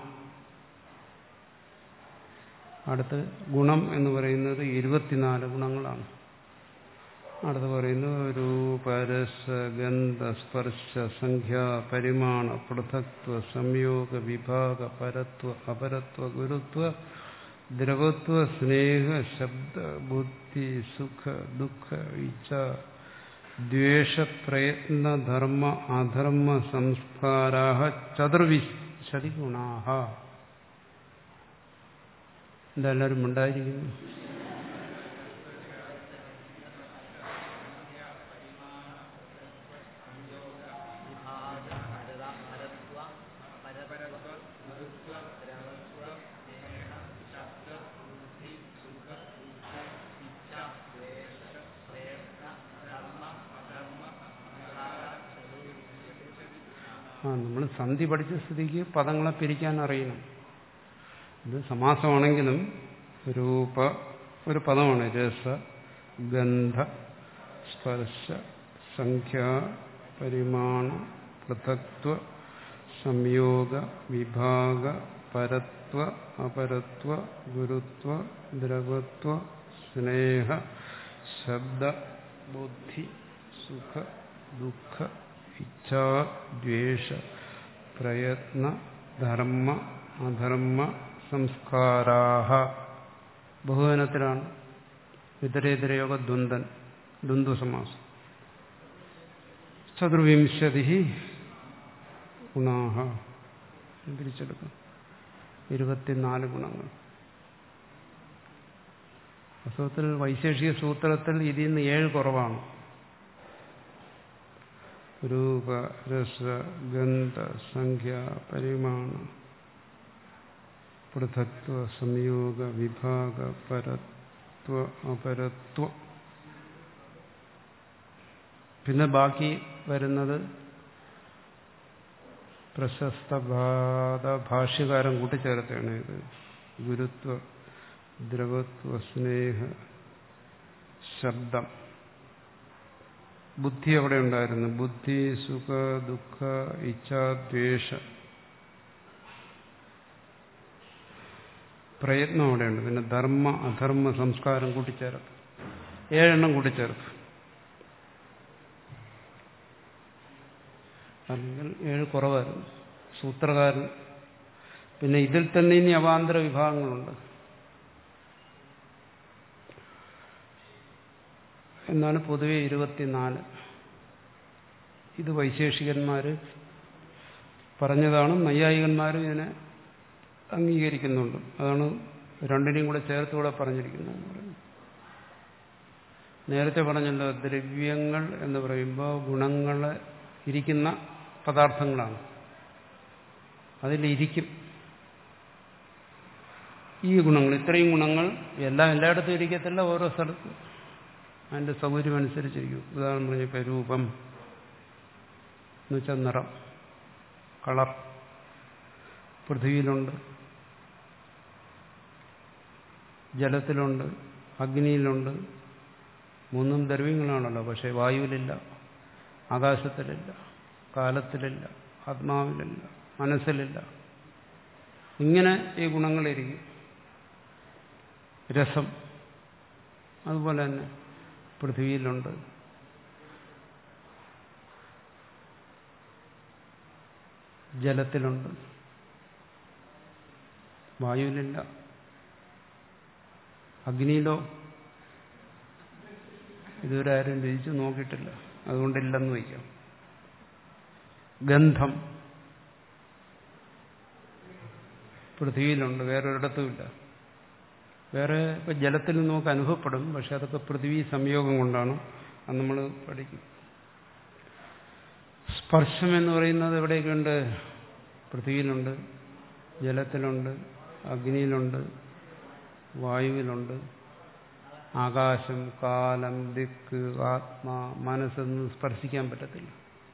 അടുത്ത് ഗുണം എന്ന് പറയുന്നത് ഇരുപത്തിനാല് ഗുണങ്ങളാണ്. അടുത്ത് പറയുന്നു രൂപരസ ഗന്ധ സ്പർശ സംഖ്യ പരിമാണ പൃഥക്ത്വ സംയോഗ വിഭാഗ പരത്വ അപരത്വ ഗുരുത്വ ദ്രവത്വ സ്നേഹ ശബ്ദ ബുദ്ധി സുഖ ദുഃഖ ഇച്ഛ ദ്വേഷ പ്രയത്ന ധർമ്മ അധർമ്മ സംസ്കാരാഹ ചതുർവിശതി ഗുണാഹ. ഇതെല്ലാവരും ഉണ്ടായിരിക്കുന്നു. ആ നമ്മൾ സന്ധി പഠിച്ച സ്ഥിതിക്ക് പദങ്ങളെ പിരിക്കാൻ അറിയണം. ഇത് സമാസമാണെങ്കിലും രൂപ ഒരു പദമാണ്. രസ ഗന്ധ സ്പർശ സംഖ്യ പരിമാണ പൃഥക്ത്വ സംയോഗ വിഭാഗ പരത്വ അപരത്വ ഗുരുത്വ ദ്രവത്വ സ്നേഹ ശബ്ദ ബുദ്ധി സുഖ ദുഃഖ ഇച്ഛാ ദ്വേഷ പ്രയത്ന ധർമ്മ അധർമ്മ സംസ്കാരാഹ. ബഹുവചനത്തിലാണ്. ഇതരേതരയോഗ ദ്വന്ദ്വൻ ദ്വന്ദ്വസമാസം. ചതുർവിംശതി ഗുണാഹ. തിരിച്ചെടുക്കാം. ഇരുപത്തിനാല് ഗുണങ്ങൾ. വാസ്തവത്തിൽ വൈശേഷിക സൂത്രത്തിൽ ഇതിൽ നിന്ന് ഏഴ് കുറവാണ്. രൂപ രസ ഗന്ധ സംഖ്യ പരിമാണ പൃഥക്ത്വ സംയോഗ വിഭാഗ പരത്വ അപരത്വ. പിന്നെ ബാക്കി വരുന്നത് പ്രശസ്ത ഭാഷ്യകാരൻ കൂട്ടിച്ചേർത്താണ്. ഇത് ഗുരുത്വ ദ്രവത്വ സ്നേഹ ശബ്ദം. ബുദ്ധി അവിടെ ഉണ്ടായിരുന്നു. ബുദ്ധി സുഖ ദുഃഖ ഇച്ഛ ദ്വേഷ പ്രയത്നം അവിടെയുണ്ട്. പിന്നെ ധർമ്മ അധർമ്മ സംസ്കാരം കൂട്ടിച്ചേർത്ത് ഏഴെണ്ണം കൂട്ടിച്ചേർത്ത്. അല്ലെങ്കിൽ ഏഴ് കുറവായിരുന്നു സൂത്രകാരൻ. പിന്നെ ഇതിൽ തന്നെ ഇനി അവാന്തര വിഭാഗങ്ങളുണ്ട്. എന്നാണ് പൊതുവെ ഇരുപത്തിനാല്. ഇത് വൈശേഷികന്മാർ പറഞ്ഞതാണ്. നൈയായികന്മാരും ഇതിനെ അംഗീകരിക്കുന്നുണ്ട്. അതാണ് രണ്ടിനെയും കൂടെ ചേർത്തുകൂടെ പറഞ്ഞിരിക്കുന്നത്. നേരത്തെ പറഞ്ഞല്ലോ, ദ്രവ്യങ്ങൾ എന്ന് പറയുമ്പോൾ ഗുണങ്ങൾ ഇരിക്കുന്ന പദാർത്ഥങ്ങളാണ്. അതിലിരിക്കും ഈ ഗുണങ്ങൾ. ഇത്രയും ഗുണങ്ങൾ എല്ലാം എല്ലായിടത്തും ഇരിക്കത്തില്ല, ഓരോ സ്ഥലത്തും അതിൻ്റെ സൗകര്യം അനുസരിച്ചിരിക്കും. ഉദാഹരണം പറഞ്ഞപ്പോൾ രൂപം എന്ന് വെച്ചാൽ നിറം, കളർ. പൃഥ്വിയിലുണ്ട്, ജലത്തിലുണ്ട്, അഗ്നിയിലുണ്ട്. മൂന്നും ദ്രവ്യങ്ങളാണല്ലോ. പക്ഷേ വായുവിലില്ല, ആകാശത്തിലില്ല, കാലത്തിലില്ല, ആത്മാവിലില്ല, മനസ്സിലില്ല. ഇങ്ങനെ ഈ ഗുണങ്ങളിരിക്കും. രസം അതുപോലെ തന്നെ പൃഥ്വിയിലുണ്ട്, ജലത്തിലുണ്ട്, വായുവിലില്ല. അഗ്നിയിലോ ഇതുവരെ ആരും രുചിച്ചു നോക്കിയിട്ടില്ല, അതുകൊണ്ടില്ലെന്ന് വയ്ക്കാം. ഗന്ധം പൃഥ്വിയിലുണ്ട്, വേറൊരിടത്തുമില്ല. വേറെ ഇപ്പം ജലത്തിൽ നമുക്ക് അനുഭവപ്പെടും, പക്ഷെ അതൊക്കെ പൃഥ്വി സംയോഗം കൊണ്ടാണ്. അത് നമ്മൾ പഠിക്കും. സ്പർശം എന്ന് പറയുന്നത് എവിടെയൊക്കെയുണ്ട്? പൃഥ്വിയിലുണ്ട്, ജലത്തിലുണ്ട്, അഗ്നിയിലുണ്ട്, വായുവിലുണ്ട്. ആകാശം, കാലം, ദിക്ക്, ആത്മാ, മനസ്സൊന്നും സ്പർശിക്കാൻ പറ്റത്തില്ല.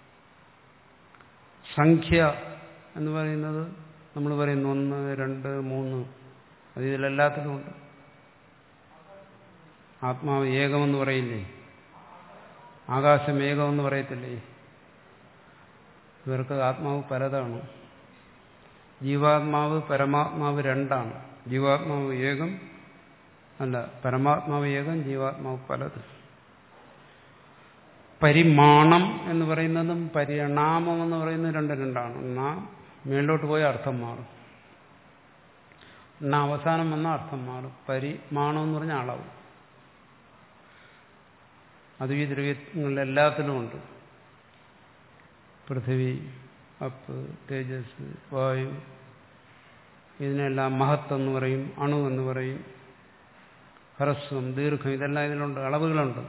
സംഖ്യ എന്ന് പറയുന്നത് നമ്മൾ പറയുന്നു ഒന്ന് രണ്ട് മൂന്ന്, അത് ഇതിലെല്ലാത്തിലും ഉണ്ട്. ആത്മാവ് ഏകമെന്ന് പറയില്ലേ? ആകാശം ഏകമെന്ന് പറയത്തില്ലേ? ഇവർക്ക് ആത്മാവ് പലതാണ്. ജീവാത്മാവ് പരമാത്മാവ് രണ്ടാണ്. ജീവാത്മാവ് ഏകം അല്ല, പരമാത്മാവ് ഏകം, ജീവാത്മാവ് പലത്. പരിമാണം എന്ന് പറയുന്നതും പരിണാമം എന്ന് പറയുന്നതും രണ്ട് രണ്ടാണ്. എന്നാ മേളിലോട്ട് പോയ അർത്ഥം മാറും, എന്നാ അവസാനം വന്ന അർത്ഥം മാറും. പരിമാണം എന്ന് പറഞ്ഞാൽ അളവ്. അത് ഈ ദ്രവ്യങ്ങളിലെല്ലാത്തിലും ഉണ്ട്. പൃഥ്വി, അപ്പ്, തേജസ്, വായു, ഇതിനെല്ലാം മഹത്ത് എന്ന് പറയും, അണു എന്ന് പറയും, ഹ്രസ്വം, ദീർഘം, ഇതെല്ലാം ഇതിലുണ്ട്, അളവുകളുണ്ട്.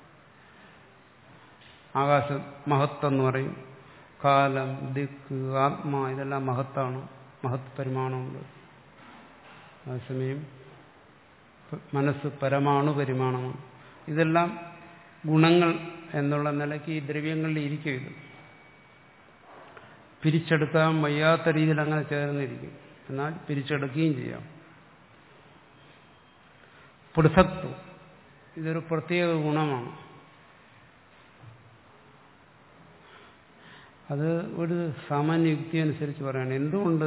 ആകാശം മഹത്ത് എന്ന് പറയും, കാലം, ദിക്ക്, ആത്മാ, ഇതെല്ലാം മഹത്താണ്, മഹത്ത് പരിമാണമുണ്ട്. അതേസമയം മനസ്സ് പരമാണു പരിമാണമാണ്. ഇതെല്ലാം ഗുണങ്ങൾ എന്നുള്ള നിലയ്ക്ക് ഈ ദ്രവ്യങ്ങളിൽ ഇരിക്കും. ഇത് പിരിച്ചെടുക്കാൻ വയ്യാത്ത രീതിയിൽ അങ്ങനെ ചേർന്നിരിക്കും, എന്നാൽ പിരിച്ചെടുക്കുകയും ചെയ്യാം. പൃഥക്ത്വം ഇതൊരു പ്രത്യേക ഗുണമാണ്. അത് ഒരു സാമാന്യ യുക്തി അനുസരിച്ച് പറയാണ്. എന്തുകൊണ്ട്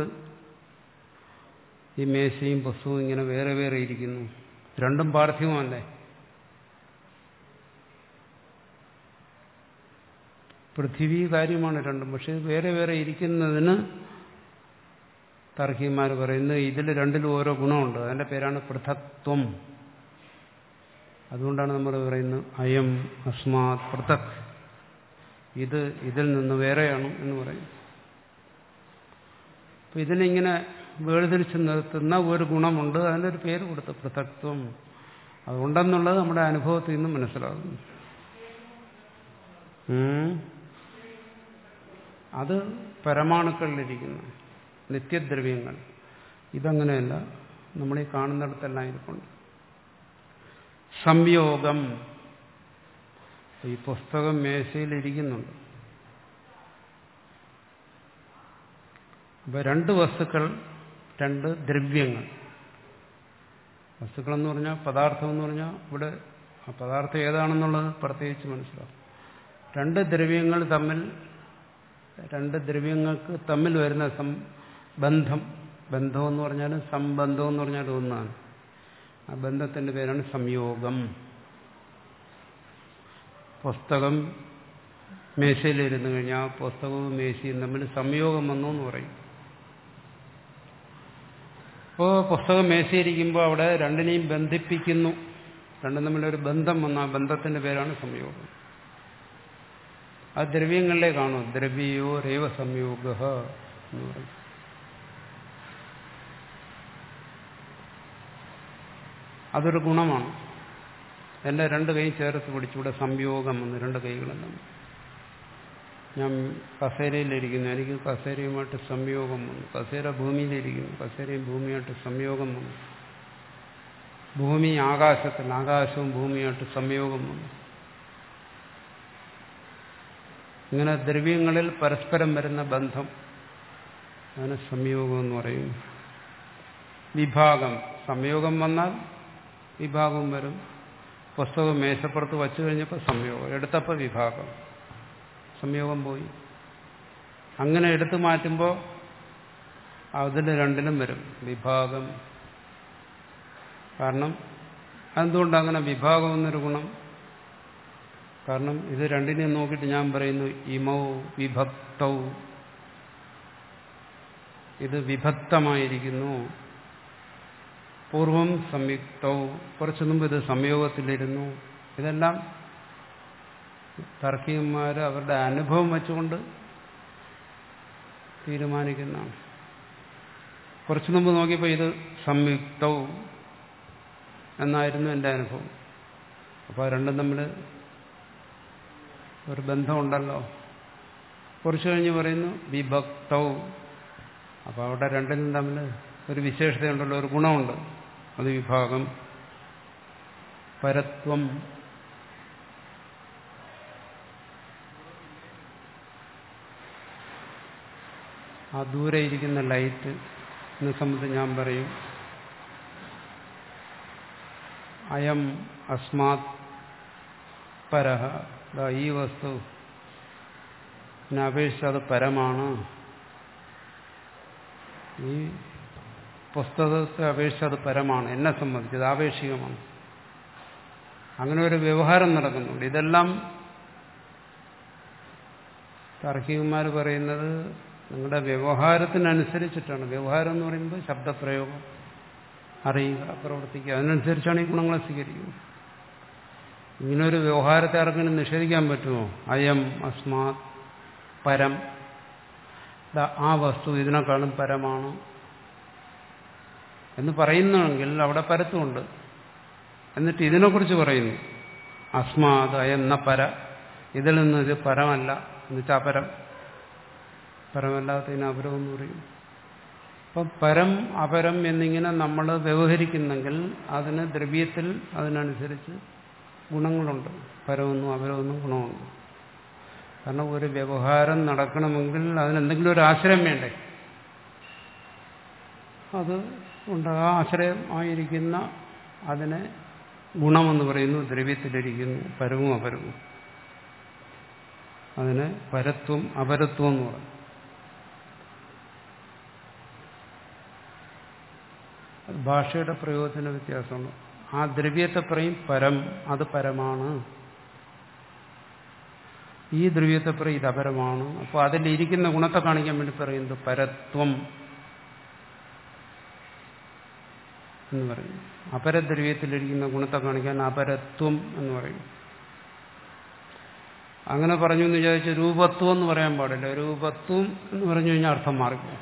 ഈ മേശയും പുസ്തകവും ഇങ്ങനെ വേറെ വേറെ ഇരിക്കുന്നു? രണ്ടും പാർത്ഥിവമല്ലേ? പൃഥിവി കാര്യമാണ് രണ്ടും. പക്ഷെ വേറെ വേറെ ഇരിക്കുന്നതിന് താർക്കികന്മാർ പറയുന്നത് ഇതിൽ രണ്ടിലും ഓരോ ഗുണമുണ്ട്. അതിന്റെ പേരാണ് പൃഥക്ത്വം. അതുകൊണ്ടാണ് നമ്മൾ പറയുന്നത് അയം അസ്മാത് പൃഥക്, ഇത് ഇതിൽ നിന്ന് വേറെയാണ് എന്ന് പറയും. അപ്പൊ ഇതിനിങ്ങനെ വേർതിരിച്ച് നിർത്തുന്ന ഒരു ഗുണമുണ്ട്, അതിൻ്റെ ഒരു പേര് കൊടുത്ത് പൃഥക്ത്വം. അതുകൊണ്ടെന്നുള്ളത് നമ്മുടെ അനുഭവത്തിൽ നിന്ന് മനസ്സിലാകുന്നു. അത് പരമാണുക്കളിലിരിക്കുന്ന നിത്യദ്രവ്യങ്ങൾ. ഇതങ്ങനെയല്ല, നമ്മളീ കാണുന്നിടത്തെല്ലാം ഇരിപ്പുണ്ട്. സംയോഗം, ഈ പുസ്തകം മേശയിലിരിക്കുന്നുണ്ട്. അപ്പൊ രണ്ട് വസ്തുക്കൾ, രണ്ട് ദ്രവ്യങ്ങൾ. വസ്തുക്കളെന്ന് പറഞ്ഞാൽ പദാർത്ഥം എന്ന് പറഞ്ഞാൽ ഇവിടെ ആ പദാർത്ഥം ഏതാണെന്നുള്ളത് പ്രത്യേകിച്ച് മനസ്സിലാവും. രണ്ട് ദ്രവ്യങ്ങൾ തമ്മിൽ, രണ്ട് ദ്രവ്യങ്ങൾക്ക് തമ്മിൽ വരുന്ന ബന്ധം, ബന്ധം എന്ന് പറഞ്ഞാലും സംബന്ധം എന്ന് പറഞ്ഞാലും ഒന്നാണ്. ആ ബന്ധത്തിന്റെ പേരാണ് സംയോഗം. പുസ്തകം മേശയിലിരുന്നു കഴിഞ്ഞാൽ പുസ്തകവും മേശയും തമ്മിൽ സംയോഗം വന്നു എന്ന് പറയും. അപ്പോൾ പുസ്തകം മേശയിരിക്കുമ്പോൾ അവിടെ രണ്ടിനെയും ബന്ധിപ്പിക്കുന്നു, രണ്ടും തമ്മിലൊരു ബന്ധം വന്ന ആ ബന്ധത്തിന്റെ പേരാണ് സംയോഗം. ആ ദ്രവ്യങ്ങളിലേ കാണും. ദ്രവ്യോ രേവ സംയോഗ എന്ന് പറയും. അതൊരു ഗുണമാണ്. എൻ്റെ രണ്ട് കൈ ചേർത്ത് പിടിച്ചു, ഇവിടെ സംയോഗം വന്നു, രണ്ട് കൈകളെല്ലാം. ഞാൻ കസേരയിലിരിക്കുന്നു, എനിക്ക് കസേരയുമായിട്ട് സംയോഗം വന്നു. കസേര ഭൂമിയിലിരിക്കുന്നു, കസേരയും ഭൂമിയായിട്ട് സംയോഗം വന്നു. ഭൂമി ആകാശത്തിൽ, ആകാശവും ഭൂമിയായിട്ട് സംയോഗം വന്നു. ഇങ്ങനെ ദ്രവ്യങ്ങളിൽ പരസ്പരം വരുന്ന ബന്ധം, അതിന് സംയോഗം എന്ന് പറയും. വിഭാഗം, സംയോഗം വന്നാൽ വിഭാഗം വരും. പുസ്തകം മേശപ്പുറത്ത് വച്ചു കഴിഞ്ഞപ്പോൾ സംയോഗം, എടുത്തപ്പോൾ വിഭാഗം, സംയോഗം പോയി. അങ്ങനെ എടുത്തു മാറ്റുമ്പോൾ അതിൽ രണ്ടിലും വരും വിഭാഗം. കാരണം എന്തുകൊണ്ട് അങ്ങനെ വിഭാഗം എന്നൊരു ഗുണം? കാരണം ഇത് രണ്ടിനെയും നോക്കിയിട്ട് ഞാൻ പറയുന്നു ഇമൗ വിഭക്തൗ, ഇത് വിഭക്തമായിരിക്കുന്നു. പൂർവം സംയുക്തവും, കുറച്ചു മുമ്പ് ഇത് സംയോഗത്തിലിരുന്നു. ഇതെല്ലാം താർക്കികന്മാർ അവരുടെ അനുഭവം വെച്ചുകൊണ്ട് തീരുമാനിക്കുന്നതാണ്. കുറച്ചു മുമ്പ് നോക്കിയപ്പോൾ ഇത് സംയുക്തവും എന്നായിരുന്നു എൻ്റെ അനുഭവം. അപ്പോൾ രണ്ടും തമ്മിൽ ഒരു ബന്ധമുണ്ടല്ലോ. കുറച്ചു കഴിഞ്ഞ് പറയുന്നു വിഭക്തവും. അപ്പോൾ അവിടെ രണ്ടിനും തമ്മിൽ ഒരു വിശേഷതയുണ്ടല്ലോ, ഒരു ഗുണമുണ്ട്, അത് വിഭാഗം. പരത്വം, ആ ദൂരെ ഇരിക്കുന്ന ലൈറ്റ് എന്നെ സംബന്ധിച്ച് ഞാൻ പറയും അയം അസ്മാത് പരഹ, ഈ വസ്തു അപേക്ഷിച്ച് അത് പരമാണ്, ഈ പുസ്തകത്തെ അപേക്ഷിച്ച് അത് പരമാണ്, എന്നെ സംബന്ധിച്ചത് ആപേക്ഷികമാണ്. അങ്ങനെ ഒരു വ്യവഹാരം നടക്കുന്നുണ്ട്. ഇതെല്ലാം താർക്കികന്മാർ പറയുന്നത് നിങ്ങളുടെ വ്യവഹാരത്തിനനുസരിച്ചിട്ടാണ്. വ്യവഹാരം എന്ന് പറയുമ്പോൾ ശബ്ദപ്രയോഗം, അറിയുക, പ്രവർത്തിക്കുക, അതിനനുസരിച്ചാണ് ഈ ഗുണങ്ങളെ സ്വീകരിക്കുന്നത്. ഇങ്ങനൊരു വ്യവഹാരത്തെ ആർക്കെങ്കിലും നിഷേധിക്കാൻ പറ്റുമോ? അയം അസ്മാത് പരം, ആ വസ്തു ഇതിനേക്കാളും പരമാണ് എന്ന് പറയുന്നുവെങ്കിൽ അവിടെ പരത്വമുണ്ട്. എന്നിട്ട് ഇതിനെക്കുറിച്ച് പറയുന്നു അസ്മാത് അയെന്ന പര, ഇതിൽ നിന്ന് ഇത് പരമല്ല എന്നുവെച്ചാൽ അപരം, പരമല്ലാത്തതിന് അപരം എന്ന് പറയും. അപ്പം പരം അപരം എന്നിങ്ങനെ നമ്മൾ വ്യവഹരിക്കുന്നെങ്കിൽ അതിന് ദ്രവ്യത്തിൽ അതിനനുസരിച്ച് ഗുണങ്ങളുണ്ട്. പരമെന്നും അപരമെന്നും ഗുണമുണ്ട്. കാരണം ഒരു വ്യവഹാരം നടക്കണമെങ്കിൽ അതിനെന്തെങ്കിലും ഒരു ആശ്രയം വേണ്ടേ? അത് ഉണ്ട്. ആ ആശ്രയം ആയിരിക്കുന്ന അതിനെ ഗുണമെന്ന് പറയുന്നു. ദ്രവ്യത്തിലിരിക്കുന്നു പരവും അപരവും. അതിന് പരത്വം അപരത്വം എന്ന് പറയും. ഭാഷയുടെ പ്രയോഗത്തിന് വ്യത്യാസമുണ്ട്. ആ ദ്രവ്യത്തെ പറയും പരം, അത് പരമാണ്. ഈ ദ്രവ്യത്തെ പറയും ഇത് അപരമാണ്. അപ്പോൾ അതിലിരിക്കുന്ന ഗുണത്തെ കാണിക്കാൻ വേണ്ടി പറയുന്നത് പരത്വം എന്ന് പറയും. അപരദ്രവ്യത്തിലിരിക്കുന്ന ഗുണത്തെ കാണിക്കാൻ അപരത്വം എന്ന് പറയും. അങ്ങനെ പറഞ്ഞു എന്ന് വിചാരിച്ച് രൂപത്വം എന്ന് പറയാൻ പാടില്ല. രൂപത്വം എന്ന് പറഞ്ഞു കഴിഞ്ഞാൽ അർത്ഥം മാറിപ്പോകും.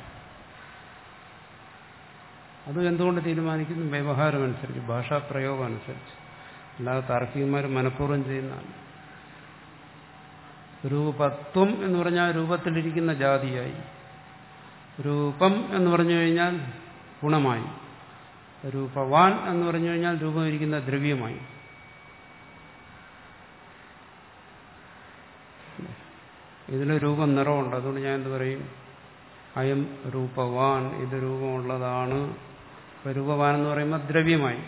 അത് എന്തുകൊണ്ട് തീരുമാനിക്കുന്നു? വ്യവഹാരം അനുസരിച്ച്, ഭാഷാപ്രയോഗം അനുസരിച്ച്. അല്ലാതെ താർക്കികന്മാർ മനഃപൂർവ്വം ചെയ്യുന്നതാണ്. രൂപത്വം എന്ന് പറഞ്ഞാൽ രൂപത്തിലിരിക്കുന്ന ജാതിയായി. രൂപം എന്ന് പറഞ്ഞു കഴിഞ്ഞാൽ ഗുണമായി. രൂപവാൻ എന്ന് പറഞ്ഞു കഴിഞ്ഞാൽ രൂപം ഇരിക്കുന്ന ദ്രവ്യമായി. ഇതിന് രൂപം നിറമുണ്ട്. അതുകൊണ്ട് ഞാൻ എന്ത് പറയും? അയം രൂപവാൻ, ഇത് രൂപമുള്ളതാണ്. ഇപ്പൊ രൂപവാൻ എന്ന് പറയുമ്പോൾ ദ്രവ്യമായി.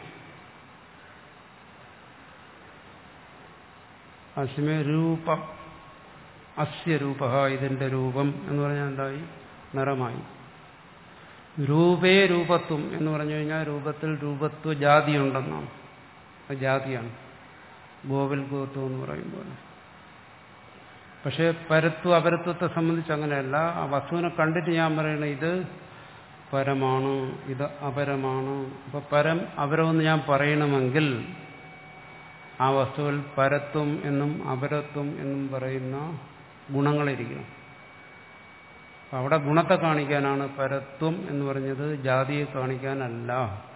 അസ്മേ രൂപം അസ്യ രൂപ, ഇതിന്റെ രൂപം എന്ന് പറഞ്ഞാൽ എന്തായി? നിറമായി. രൂപേ രൂപത്വം എന്ന് പറഞ്ഞു കഴിഞ്ഞാൽ രൂപത്തിൽ രൂപത്വ ജാതിയുണ്ടെന്നാണ്. അത് ജാതിയാണ്. ഗോവൽ ഗോത്വം എന്ന് പറയുമ്പോൾ. പക്ഷെ പരത്വ അപരത്വത്തെ സംബന്ധിച്ച് അങ്ങനെയല്ല. ആ വസ്തുവിനെ കണ്ടിട്ട് ഞാൻ പറയണ ഇത് പരമാണ്, ഇത് അപരമാണ്. അപ്പൊ പരം അപരമെന്ന് ഞാൻ പറയണമെങ്കിൽ ആ വസ്തുവിൽ പരത്വം എന്നും അപരത്വം എന്നും പറയുന്ന ഗുണങ്ങളിരിക്കണം. അവിടെ ഗുണത്തെ കാണിക്കാനാണ് പരത്വം എന്ന് പറഞ്ഞത്, ജാതിയെ കാണിക്കാനല്ല.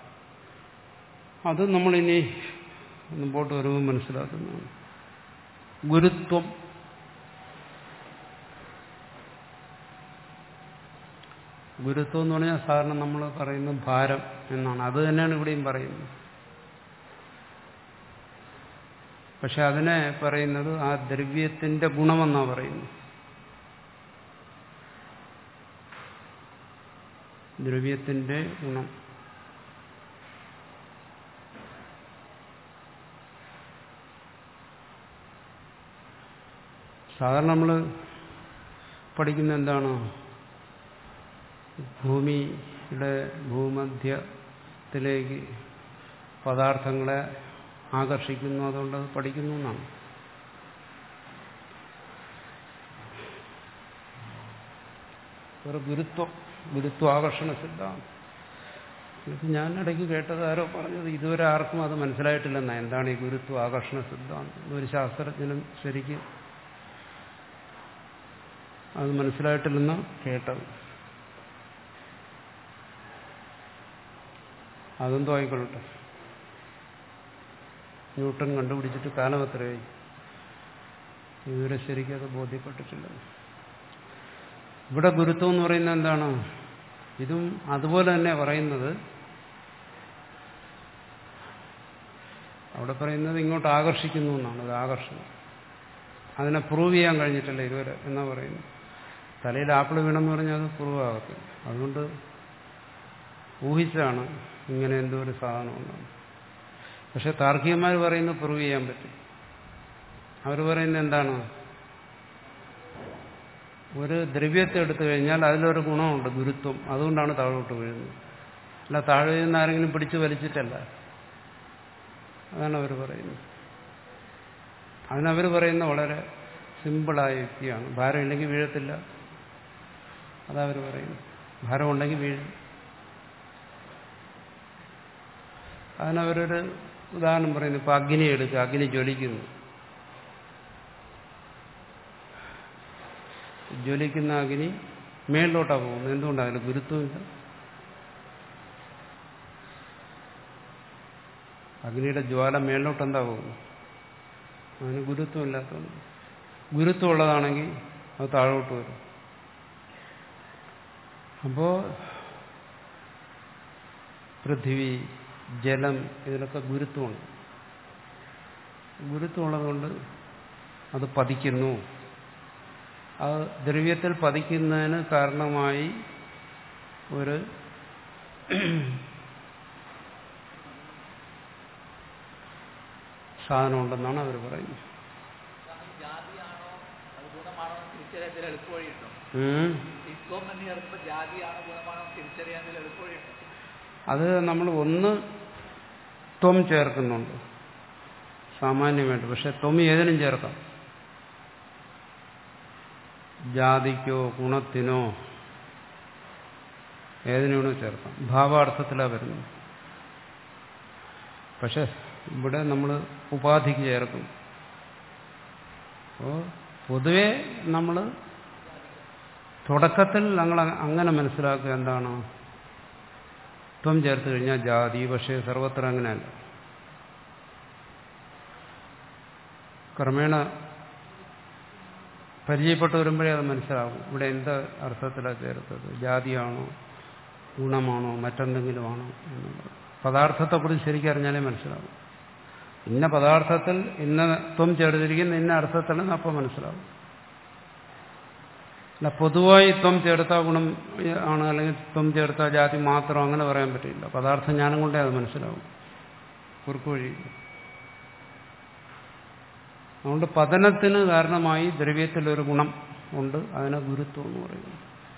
അത് നമ്മളിനി മുമ്പോട്ട് വരുമ്പോൾ മനസ്സിലാക്കുന്നതാണ്. ഗുരുത്വം, ഗുരുത്വം എന്ന് പറഞ്ഞാൽ സാധാരണ നമ്മൾ പറയുന്നത് ഭാരം എന്നാണ്. അത് തന്നെയാണ് ഇവിടെയും പറയുന്നത്. പക്ഷെ അതിനെ പറയുന്നത് ആ ദ്രവ്യത്തിന്റെ ഗുണമെന്നാണ് പറയുന്നത്. ദ്രവ്യത്തിന്റെ ഗുണം. സാധാരണ നമ്മൾ പഠിക്കുന്ന എന്താണ്? ഭൂമിയുടെ ഭൂമധ്യത്തിലേക്ക് പദാർത്ഥങ്ങളെ ആകർഷിക്കുന്നു, അതുകൊണ്ട് അത് പഠിക്കുന്നു എന്നാണ്. ഒരു ഗുരുത്വം, ഗുരുത്വാകർഷണ സിദ്ധാന്തം. ഇത് ഞാൻ ഇടയ്ക്ക് കേട്ടത് ആരോ പറഞ്ഞത്, ഇതുവരെ ആർക്കും അത് മനസ്സിലായിട്ടില്ലെന്നാ. എന്താണ് ഈ ഗുരുത്വാകർഷണ സിദ്ധാന്തം? ഒരു ശാസ്ത്രജ്ഞനും ശരിക്കും അത് മനസ്സിലായിട്ടില്ലെന്ന് കേട്ടത്. അതെന്തോ ആയിക്കൊള്ളട്ടെ. ന്യൂട്ടൺ കണ്ടുപിടിച്ചിട്ട് കാലം എത്രയായി? ഇതുവരെ ശരിക്കും അത് ബോധ്യപ്പെട്ടിട്ടില്ല. ഇവിടെ ഗുരുത്വം എന്ന് പറയുന്നത് എന്താണ്? ഇതും അതുപോലെ തന്നെ പറയുന്നത്. അവിടെ പറയുന്നത് ഇങ്ങോട്ട് ആകർഷിക്കുന്നു എന്നാണ്. അത് ആകർഷണം. അതിനെ പ്രൂവ് ചെയ്യാൻ കഴിഞ്ഞിട്ടില്ല ഇതുവരെ എന്നാ പറയുന്നത്. തലയിൽ ആപ്പിൾ വീണെന്ന് പറഞ്ഞാൽ അത് പ്രൂവ് ആകത്തില്ല. അതുകൊണ്ട് ഊഹിച്ചാണ് ഇങ്ങനെ എന്തോ ഒരു സാധനം ഉണ്ടാകും. പക്ഷെ താർക്കികന്മാർ പറയുന്നത് പ്രൂവ് ചെയ്യാൻ പറ്റും. അവർ പറയുന്നത് എന്താണ്? ഒരു ദ്രവ്യത്തെ എടുത്തു കഴിഞ്ഞാൽ അതിലൊരു ഗുണമുണ്ട്, ഗുരുത്വം. അതുകൊണ്ടാണ് താഴോട്ട് വീഴുന്നത്. അല്ല താഴെ വീഴുന്ന ആരെങ്കിലും പിടിച്ചു വലിച്ചിട്ടല്ല. അതാണ് അവർ പറയുന്നത്. അതിനവർ പറയുന്ന വളരെ സിമ്പിളായ യുക്തിയാണ്. ഭാരം ഇല്ലെങ്കിൽ വീഴത്തില്ല. അതവർ പറയുന്നു. ഭാരം ഉണ്ടെങ്കിൽ വീഴും. അതിനവരൊരു ഉദാഹരണം പറയുന്നു. ഇപ്പൊ അഗ്നി എടുക്കുക. അഗ്നി ജ്വലിക്കുന്നു. ജ്വലിക്കുന്ന അഗ്നി മേളിലോട്ടാണ് പോകുന്നത്. എന്തുകൊണ്ടാണ്? അതിന് ഗുരുത്വമില്ല. അഗ്നിയുടെ ജ്വാല മേളിലോട്ട് എന്താ പോകുന്നു? അതിന് ഗുരുത്വം ഇല്ലാത്തതുകൊണ്ട്. ഗുരുത്വം ഉള്ളതാണെങ്കിൽ അത് താഴോട്ട് വരും. അപ്പോ പൃഥ്വി, ജലം, ഇതിലൊക്കെ ഗുരുത്വമുണ്ട്. ഗുരുത്വമുള്ളതുകൊണ്ട് അത് പതിക്കുന്നു. അത് ദ്രവ്യത്തിൽ പതിക്കുന്നതിന് കാരണമായി ഒരു സാധനമുണ്ടെന്നാണ് അവർ പറയുന്നത്. അത് നമ്മൾ ഒന്ന് ത്വം ചേർക്കുന്നുണ്ട് സാമാന്യമായിട്ട്. പക്ഷെ ത്വം ഏതിനും ചേർക്കാം. ജാതിക്കോ ഗുണത്തിനോ ഏതിനോ ചേർക്കാം. ഭാവാർത്ഥത്തിലാണ് വരുന്നത്. പക്ഷെ ഇവിടെ നമ്മൾ ഉപാധിക്ക് ചേർക്കും. അപ്പോൾ പൊതുവെ നമ്മൾ തുടക്കത്തിൽ ഞങ്ങൾ അങ്ങനെ മനസ്സിലാക്കുക എന്താണ്? ത്വം ചേർത്ത് കഴിഞ്ഞാൽ ജാതി. പക്ഷേ സർവത്ര അങ്ങനെയല്ല. ക്രമേണ പരിചയപ്പെട്ട് വരുമ്പോഴേ അത് മനസ്സിലാകും. ഇവിടെ എന്താ അർത്ഥത്തിലാണ് ചേർത്തത്? ജാതിയാണോ, ഗുണമാണോ, മറ്റെന്തെങ്കിലുമാണോ എന്നുള്ളത്. പദാർത്ഥത്തെക്കുറിച്ച് ശരിക്കറിഞ്ഞാലേ മനസ്സിലാകും. ഇന്ന പദാർത്ഥത്തിൽ ഇന്ന ത്വം ചേർത്തിരിക്കുന്ന ഇന്ന അർത്ഥത്തിലെന്ന് അപ്പം മനസ്സിലാകും. അല്ല പൊതുവായി ത്വം ചേർത്താൽ ഗുണം ആണ്, അല്ലെങ്കിൽ ത്വം ചേർത്താൽ ജാതി മാത്രം, അങ്ങനെ പറയാൻ പറ്റില്ല. പദാർത്ഥ ജ്ഞാനം കൊണ്ടേ അത് മനസ്സിലാവും. കുറുക്കു വഴി. അതുകൊണ്ട് പതനത്തിന് കാരണമായി ദ്രവ്യത്തിലൊരു ഗുണം ഉണ്ട്. അതിനെ ഗുരുത്വം എന്ന് പറയുന്നു.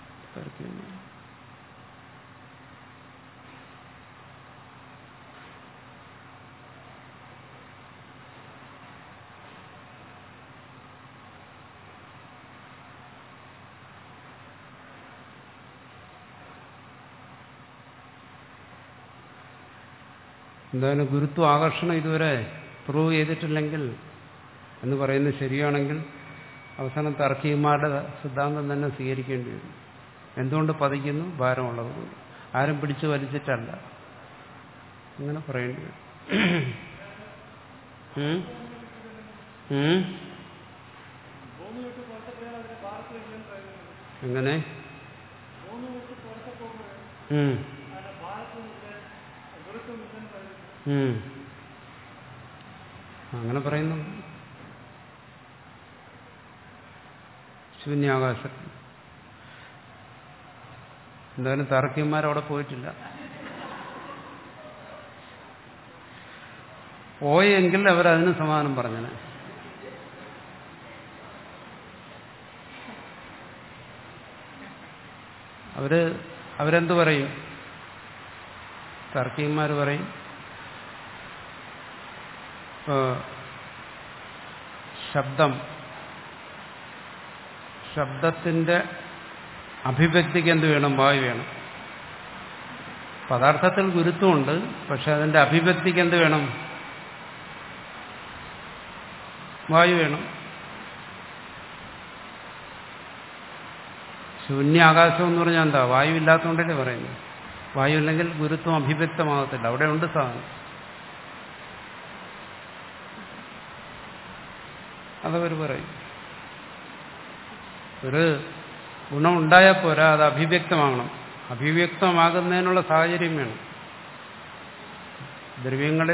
എന്തായാലും ഗുരുത്വ ആകർഷണം ഇതുവരെ പ്രൂവ് ചെയ്തിട്ടില്ലെങ്കിൽ എന്ന് പറയുന്നത് ശരിയാണെങ്കിൽ അവസാനം താർക്കികന്മാരുടെ സിദ്ധാന്തം തന്നെ സ്വീകരിക്കേണ്ടി വരും. എന്തുകൊണ്ട് പതിക്കുന്നു? ഭാരമുള്ളതുകൊണ്ട്. ആരും പിടിച്ചു വലിച്ചിട്ടല്ല. അങ്ങനെ പറയേണ്ടി വരും. എങ്ങനെ? അങ്ങനെ പറയുന്നു. ശൂന്യാകാശം. എന്തായാലും താർക്കികന്മാരവിടെ പോയിട്ടില്ല. പോയെങ്കിൽ അവരതിന് സമാധാനം പറഞ്ഞത്. അവര് അവരെന്തു പറയും? താർക്കികന്മാർ പറയും ശബ്ദം ശബ്ദത്തിന്റെ അഭിവ്യക്തിക്ക് എന്ത് വേണം? വായു വേണം. പദാർത്ഥത്തിൽ ഗുരുത്വമുണ്ട്. പക്ഷെ അതിന്റെ അഭിവ്യക്തിക്ക് എന്ത് വേണം? വായു വേണം. ശൂന്യാകാശം എന്ന് പറഞ്ഞാൽ എന്താ? വായു ഇല്ലാത്തതുകൊണ്ടല്ലേ പറയുന്നത്. വായു ഇല്ലെങ്കിൽ ഗുരുത്വം അഭിവ്യക്തമാകത്തില്ല. അവിടെ ഉണ്ട് സാധനം. അതവർ പറയും. ഒരു ഗുണം ഉണ്ടായാൽ പോരാ, അത് അഭിവ്യക്തമാകണം. അഭിവ്യക്തമാകുന്നതിനുള്ള സാഹചര്യം വേണം. ദ്രവ്യങ്ങളിൽ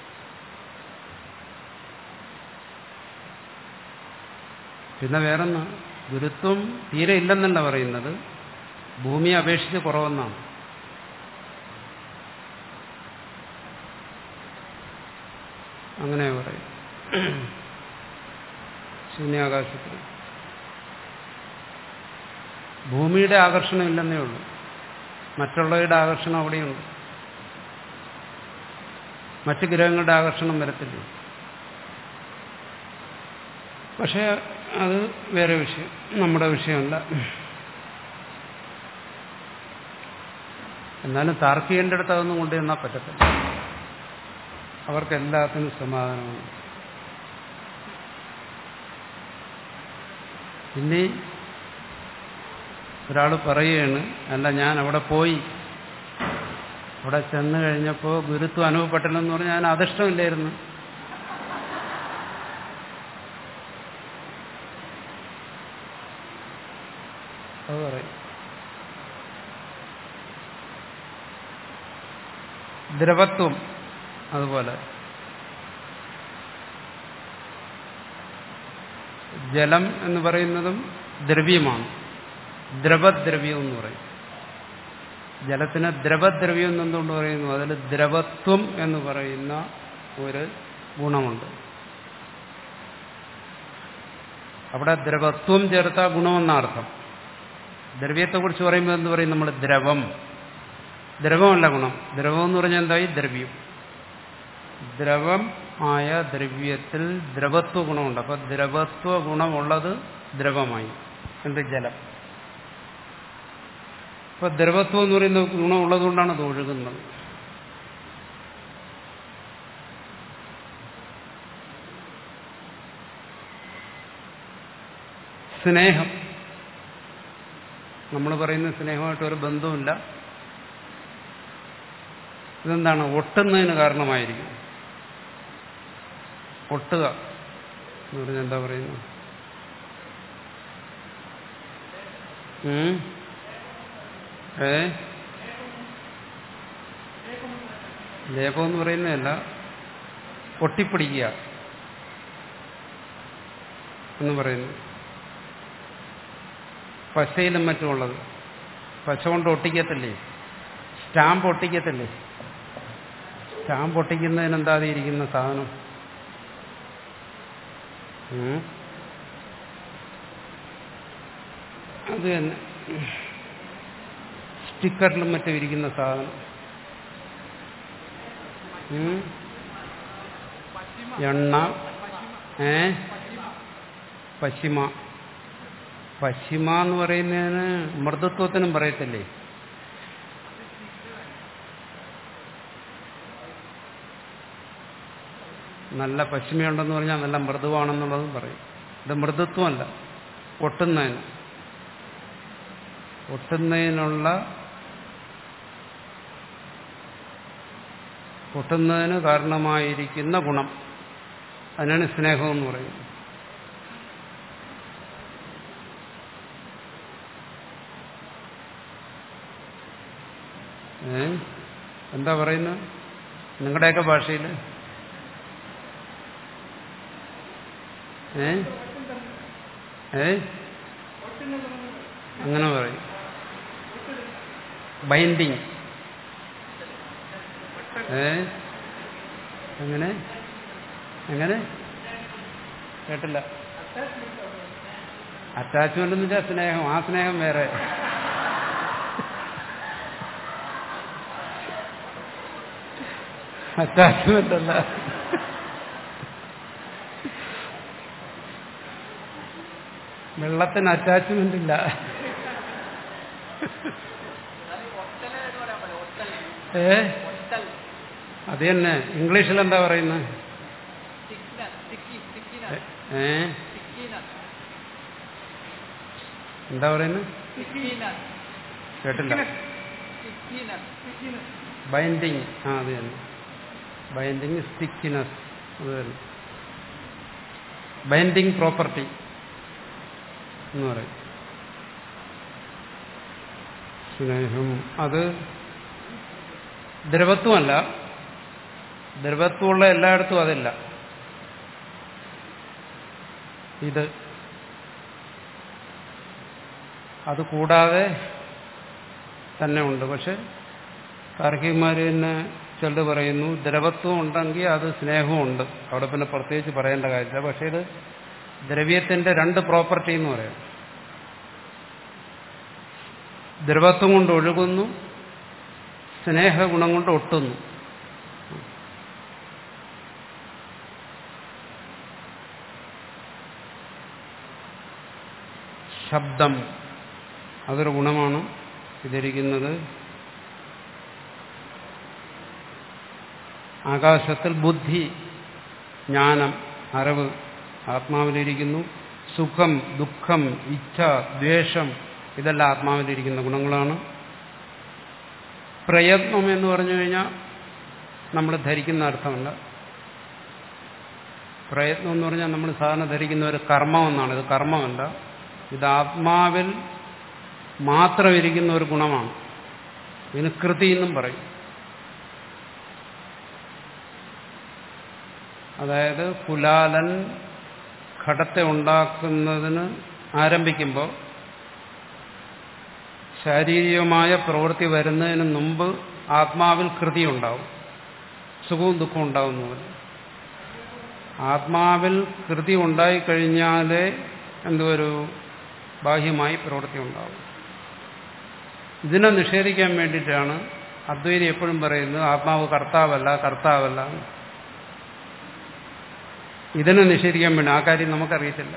പിന്നെ വേറൊന്ന്, ഗുരുത്വം തീരെ ഇല്ലെന്നല്ല പറയുന്നത്, ഭൂമിയെ അപേക്ഷിച്ച് കുറവെന്നാണ്. അങ്ങനെ പറയും. ശൂന്യാകാശത്തിൽ ഭൂമിയുടെ ആകർഷണം ഇല്ലെന്നേ ഉള്ളൂ, മറ്റുള്ളവരുടെ ആകർഷണം അവിടെയുണ്ട്. മറ്റ് ഗ്രഹങ്ങളുടെ ആകർഷണം വരത്തില്ല. പക്ഷെ അത് വേറെ വിഷയം, നമ്മുടെ വിഷയമല്ല. എന്നാലും താർക്കികന്റെ അടുത്ത് അതൊന്നും കൊണ്ടുവന്നാൽ പറ്റത്തില്ല. അവർക്ക് എല്ലാത്തിനും സമാധാനമാണ്. ഇനി ഒരാൾ പറയുകയാണ്, അല്ല ഞാൻ അവിടെ പോയി, അവിടെ ചെന്ന് കഴിഞ്ഞപ്പോൾ ഗുരുത്വം അനുഭവപ്പെട്ടില്ലെന്ന് പറഞ്ഞാൽ ഞാൻ അതിഷ്ടമില്ലായിരുന്നു. അത് പറയും. ദ്രവത്വം അതുപോലെ ജലം എന്ന് പറയുന്നതും ദ്രവ്യമാണ്. ദ്രവദ്രവ്യം എന്ന് പറയും. ജലത്തിന് ദ്രവദ്രവ്യം എന്നെന്തുകൊണ്ട് പറയുന്നു? അതിൽ ദ്രവത്വം എന്ന് പറയുന്ന ഒരു ഗുണമുണ്ട്. അവിടെ ദ്രവത്വം ചേർത്ത ഗുണമെന്നർത്ഥം. ദ്രവ്യത്തെക്കുറിച്ച് പറയുമ്പോൾ എന്ത് പറയും നമ്മൾ? ദ്രവം. ദ്രവമല്ല ഗുണം. ദ്രവം എന്ന് പറഞ്ഞാൽ എന്തായി? ദ്രവ്യം. ദ്രവം ആയ ദ്രവ്യത്തിൽ ദ്രവത്വ ഗുണമുണ്ട്. അപ്പൊ ദ്രവത്വ ഗുണമുള്ളത് ദ്രവമായി. എന്ത്? ജലം. അപ്പൊ ദ്രവത്വം എന്ന് പറയുന്ന ഗുണമുള്ളതുകൊണ്ടാണ് അത് ഒഴുകുന്നത്. സ്നേഹം, നമ്മൾ പറയുന്ന സ്നേഹമായിട്ട് ഒരു ബന്ധവുമില്ല. ഇതെന്താണ്? ഒട്ടുന്നതിന് കാരണമായിരിക്കും. ഒട്ടുക എന്ന് പറഞ്ഞാൽ എന്താ പറയുന്നത്? ഏ ലേപം എന്ന് പറയുന്നതല്ല, ഒട്ടിപ്പിടിക്കുക എന്ന് പറയുന്നു. പശയിലും മറ്റുമുള്ളത്. പശ കൊണ്ട് ഒട്ടിക്കത്തില്ലേ? സ്റ്റാമ്പ് ഒട്ടിക്കത്തില്ലേ? സ്റ്റാമ്പ് ഒട്ടിക്കുന്നതിന് എന്താതിരിക്കുന്ന സാധനം? അത് തന്നെ. സ്റ്റിക്കറിലും മറ്റും ഇരിക്കുന്ന സാധനം. എണ്ണ. ഏ പശിമ. പശിമ എന്ന് പറയുന്നതിന് മൃദുത്വത്തിനും പറയത്തില്ലേ? നല്ല പശിമയുണ്ടെന്ന് പറഞ്ഞാൽ നല്ല മൃദുവാണെന്നുള്ളതും പറയും. ഇത് മൃദുത്വമല്ല, ഒട്ടുന്നതിന് ഒട്ടുന്നതിനുള്ള ഒട്ടുന്നതിന് കാരണമായിരിക്കുന്ന ഗുണം, അതിനാണ് സ്നേഹം എന്ന് പറയുന്നത്. ഏ എന്താ പറയുന്നത് നിങ്ങളുടെയൊക്കെ ഭാഷയിൽ? ഏ ഏ അങ്ങനെ പറയും. ബൈൻഡിങ്. ഏ എങ്ങനെ എങ്ങനെ കേട്ടില്ല. അറ്റാച്ച്മെന്റ് എന്ന് വെച്ചാൽ സ്നേഹം. ആ സ്നേഹം വേറെ. അറ്റാച്ച്മെന്റ് അല്ല. വെള്ളത്തിന് അറ്റാച്ച്മെന്റ് ഇല്ല. ഏ അത് തന്നെ. ഇംഗ്ലീഷിൽ എന്താ പറയുന്നത്? ഏ എന്താ പറയുന്നത്? കേട്ടില്ല. ബൈൻഡിങ്. ആ അത് തന്നെ. Binding, stickiness. അത് തന്നെ. ബൈൻഡിങ് പ്രോപ്പർട്ടി എന്ന് പറയും. സ്നേഹം അത് ദ്രവത്വമല്ല. ദ്രവത്വമുള്ള എല്ലായിടത്തും അതില്ല. ഇത് അത് കൂടാതെ തന്നെ ഉണ്ട്. പക്ഷെ താർക്കികന്മാർ തന്നെ ചിലർ പറയുന്നു ദ്രവത്വം ഉണ്ടെങ്കിൽ അത് സ്നേഹവും ഉണ്ട്, അവിടെ പിന്നെ പ്രത്യേകിച്ച് പറയേണ്ട കാര്യമില്ല. പക്ഷേ ഇത് ദ്രവ്യത്തിന്റെ രണ്ട് പ്രോപ്പർട്ടി എന്ന് പറയാം. ദ്രവത്വം കൊണ്ട് ഒഴുകുന്നു, സ്നേഹഗുണം കൊണ്ട് ഒട്ടുന്നു. ശബ്ദം അതൊരു ഗുണമാണ്. ഇതിരിക്കുന്നത് ആകാശത്തിൽ ബുദ്ധി, ജ്ഞാനം, അറിവ് ആത്മാവിലിരിക്കുന്നു. സുഖം, ദുഃഖം, ഇച്ഛ, ദ്വേഷം ഇതെല്ലാം ആത്മാവിലിരിക്കുന്ന ഗുണങ്ങളാണ്. പ്രയത്നം എന്ന് പറഞ്ഞു കഴിഞ്ഞാൽ നമ്മൾ ധരിക്കുന്ന അർത്ഥമല്ല. പ്രയത്നം എന്ന് പറഞ്ഞാൽ നമ്മൾ സാധാരണ ധരിക്കുന്ന ഒരു കർമ്മമെന്നാണ്. ഇത് കർമ്മമല്ല, ഇത് ആത്മാവിൽ മാത്രം ഇരിക്കുന്ന ഒരു ഗുണമാണ്. ഇതിന് കൃതി എന്നും പറയും. അതായത് കുലാലൻ ഘടത്തെ ഉണ്ടാക്കുന്നതിന് ആരംഭിക്കുമ്പോൾ ശാരീരികമായ പ്രവൃത്തി വരുന്നതിന് മുമ്പ് ആത്മാവിൽ കൃതി ഉണ്ടാവും, സുഖവും ദുഃഖവും ഉണ്ടാവുന്ന പോലെ. ആത്മാവിൽ കൃതി ഉണ്ടായിക്കഴിഞ്ഞാലേ എന്തൊരു ബാഹ്യമായി പ്രവൃത്തി ഉണ്ടാവും. ഇതിനെ നിഷേധിക്കാൻ വേണ്ടിയിട്ടാണ് അദ്വൈതി എപ്പോഴും പറയുന്നത് ആത്മാവ് കർത്താവല്ല കർത്താവല്ല. ഇതിനെ നിഷേധിക്കാൻ വേണ്ടി. ആ കാര്യം നമുക്കറിയത്തില്ല.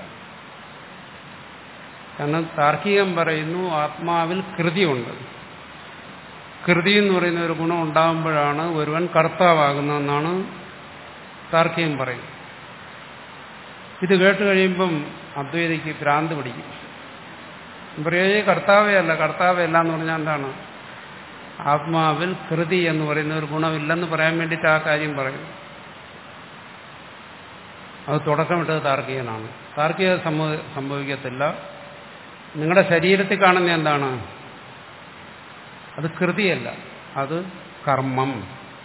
കാരണം താർക്കികം പറയുന്നു ആത്മാവിൽ കൃതിയുണ്ട്. കൃതി എന്ന് പറയുന്ന ഒരു ഗുണം ഉണ്ടാകുമ്പോഴാണ് ഒരുവൻ കർത്താവാകുന്നതെന്നാണ് താർക്കികം പറയുന്നത്. ഇത് കേട്ട് കഴിയുമ്പം അദ്വൈതിക്ക് ഭ്രാന്ത് പിടിക്കും. പറയേ കർത്താവേ അല്ല കർത്താവേ അല്ല എന്ന് പറഞ്ഞാൽ എന്താണ്? ആത്മാവിൽ കൃതി എന്ന് പറയുന്ന ഒരു ഗുണമില്ലെന്ന് പറയാൻ വേണ്ടിയിട്ട് ആ കാര്യം പറയും. അത് തുടക്കമിട്ടത് താർക്കികനാണ്. താർക്കിക സംഭവിക്കത്തില്ല. നിങ്ങളുടെ ശരീരത്തിൽ കാണുന്ന എന്താണ്? അത് കൃതിയല്ല, അത് കർമ്മം.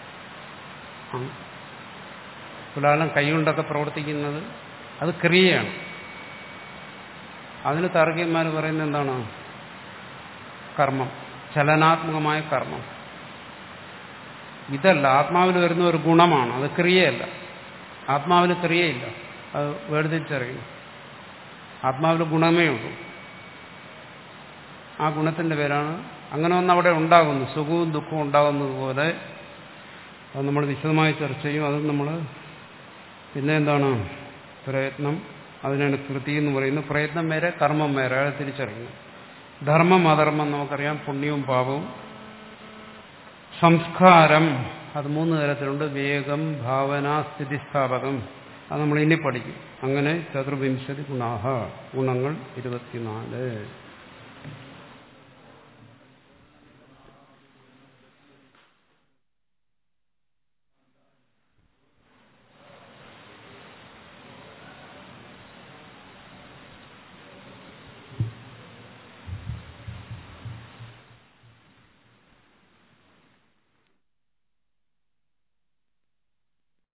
കുലാലം കൈകൊണ്ടൊക്കെ പ്രവർത്തിക്കുന്നത് അത് ക്രിയയാണ്. അതിന് താർക്കികന്മാർ പറയുന്നത് എന്താണ്? കർമ്മം, ചലനാത്മകമായ കർമ്മം. ഇതല്ല, ആത്മാവിൽ വരുന്ന ഒരു ഗുണമാണ്, അത് ക്രിയയല്ല. ആത്മാവിൽ ക്രിയയില്ല, അത് വേർതിരിച്ചറിയുന്നു. ആത്മാവിൽ ഗുണമേ ഉള്ളൂ. ആ ഗുണത്തിന്റെ പേരാണ് അങ്ങനെ ഒന്ന് അവിടെ ഉണ്ടാകുന്നു. സുഖവും ദുഃഖവും ഉണ്ടാകുന്നത് പോലെ അത് നമ്മൾ വിശദമായി ചർച്ച ചെയ്യും. അത് നമ്മൾ പിന്നെ എന്താണ് പ്രയത്നം, അതിനാണ് കൃതി എന്ന് പറയുന്നത്. പ്രയത്നം വേറെ, കർമ്മം വേറെ, അയാൾ തിരിച്ചറിയുന്നു. ധർമ്മം അധർമ്മം നമുക്കറിയാം, പുണ്യവും പാപവും. സംസ്കാരം അത് മൂന്ന് തരത്തിലുണ്ട്: വേഗം, ഭാവന, സ്ഥിതിസ്ഥാപകം. അത് നമ്മൾ ഇനി പഠിക്കും. അങ്ങനെ ചതുർവിംശതി ഗുണാഹ, ഗുണങ്ങൾ ഇരുപത്തിനാല്.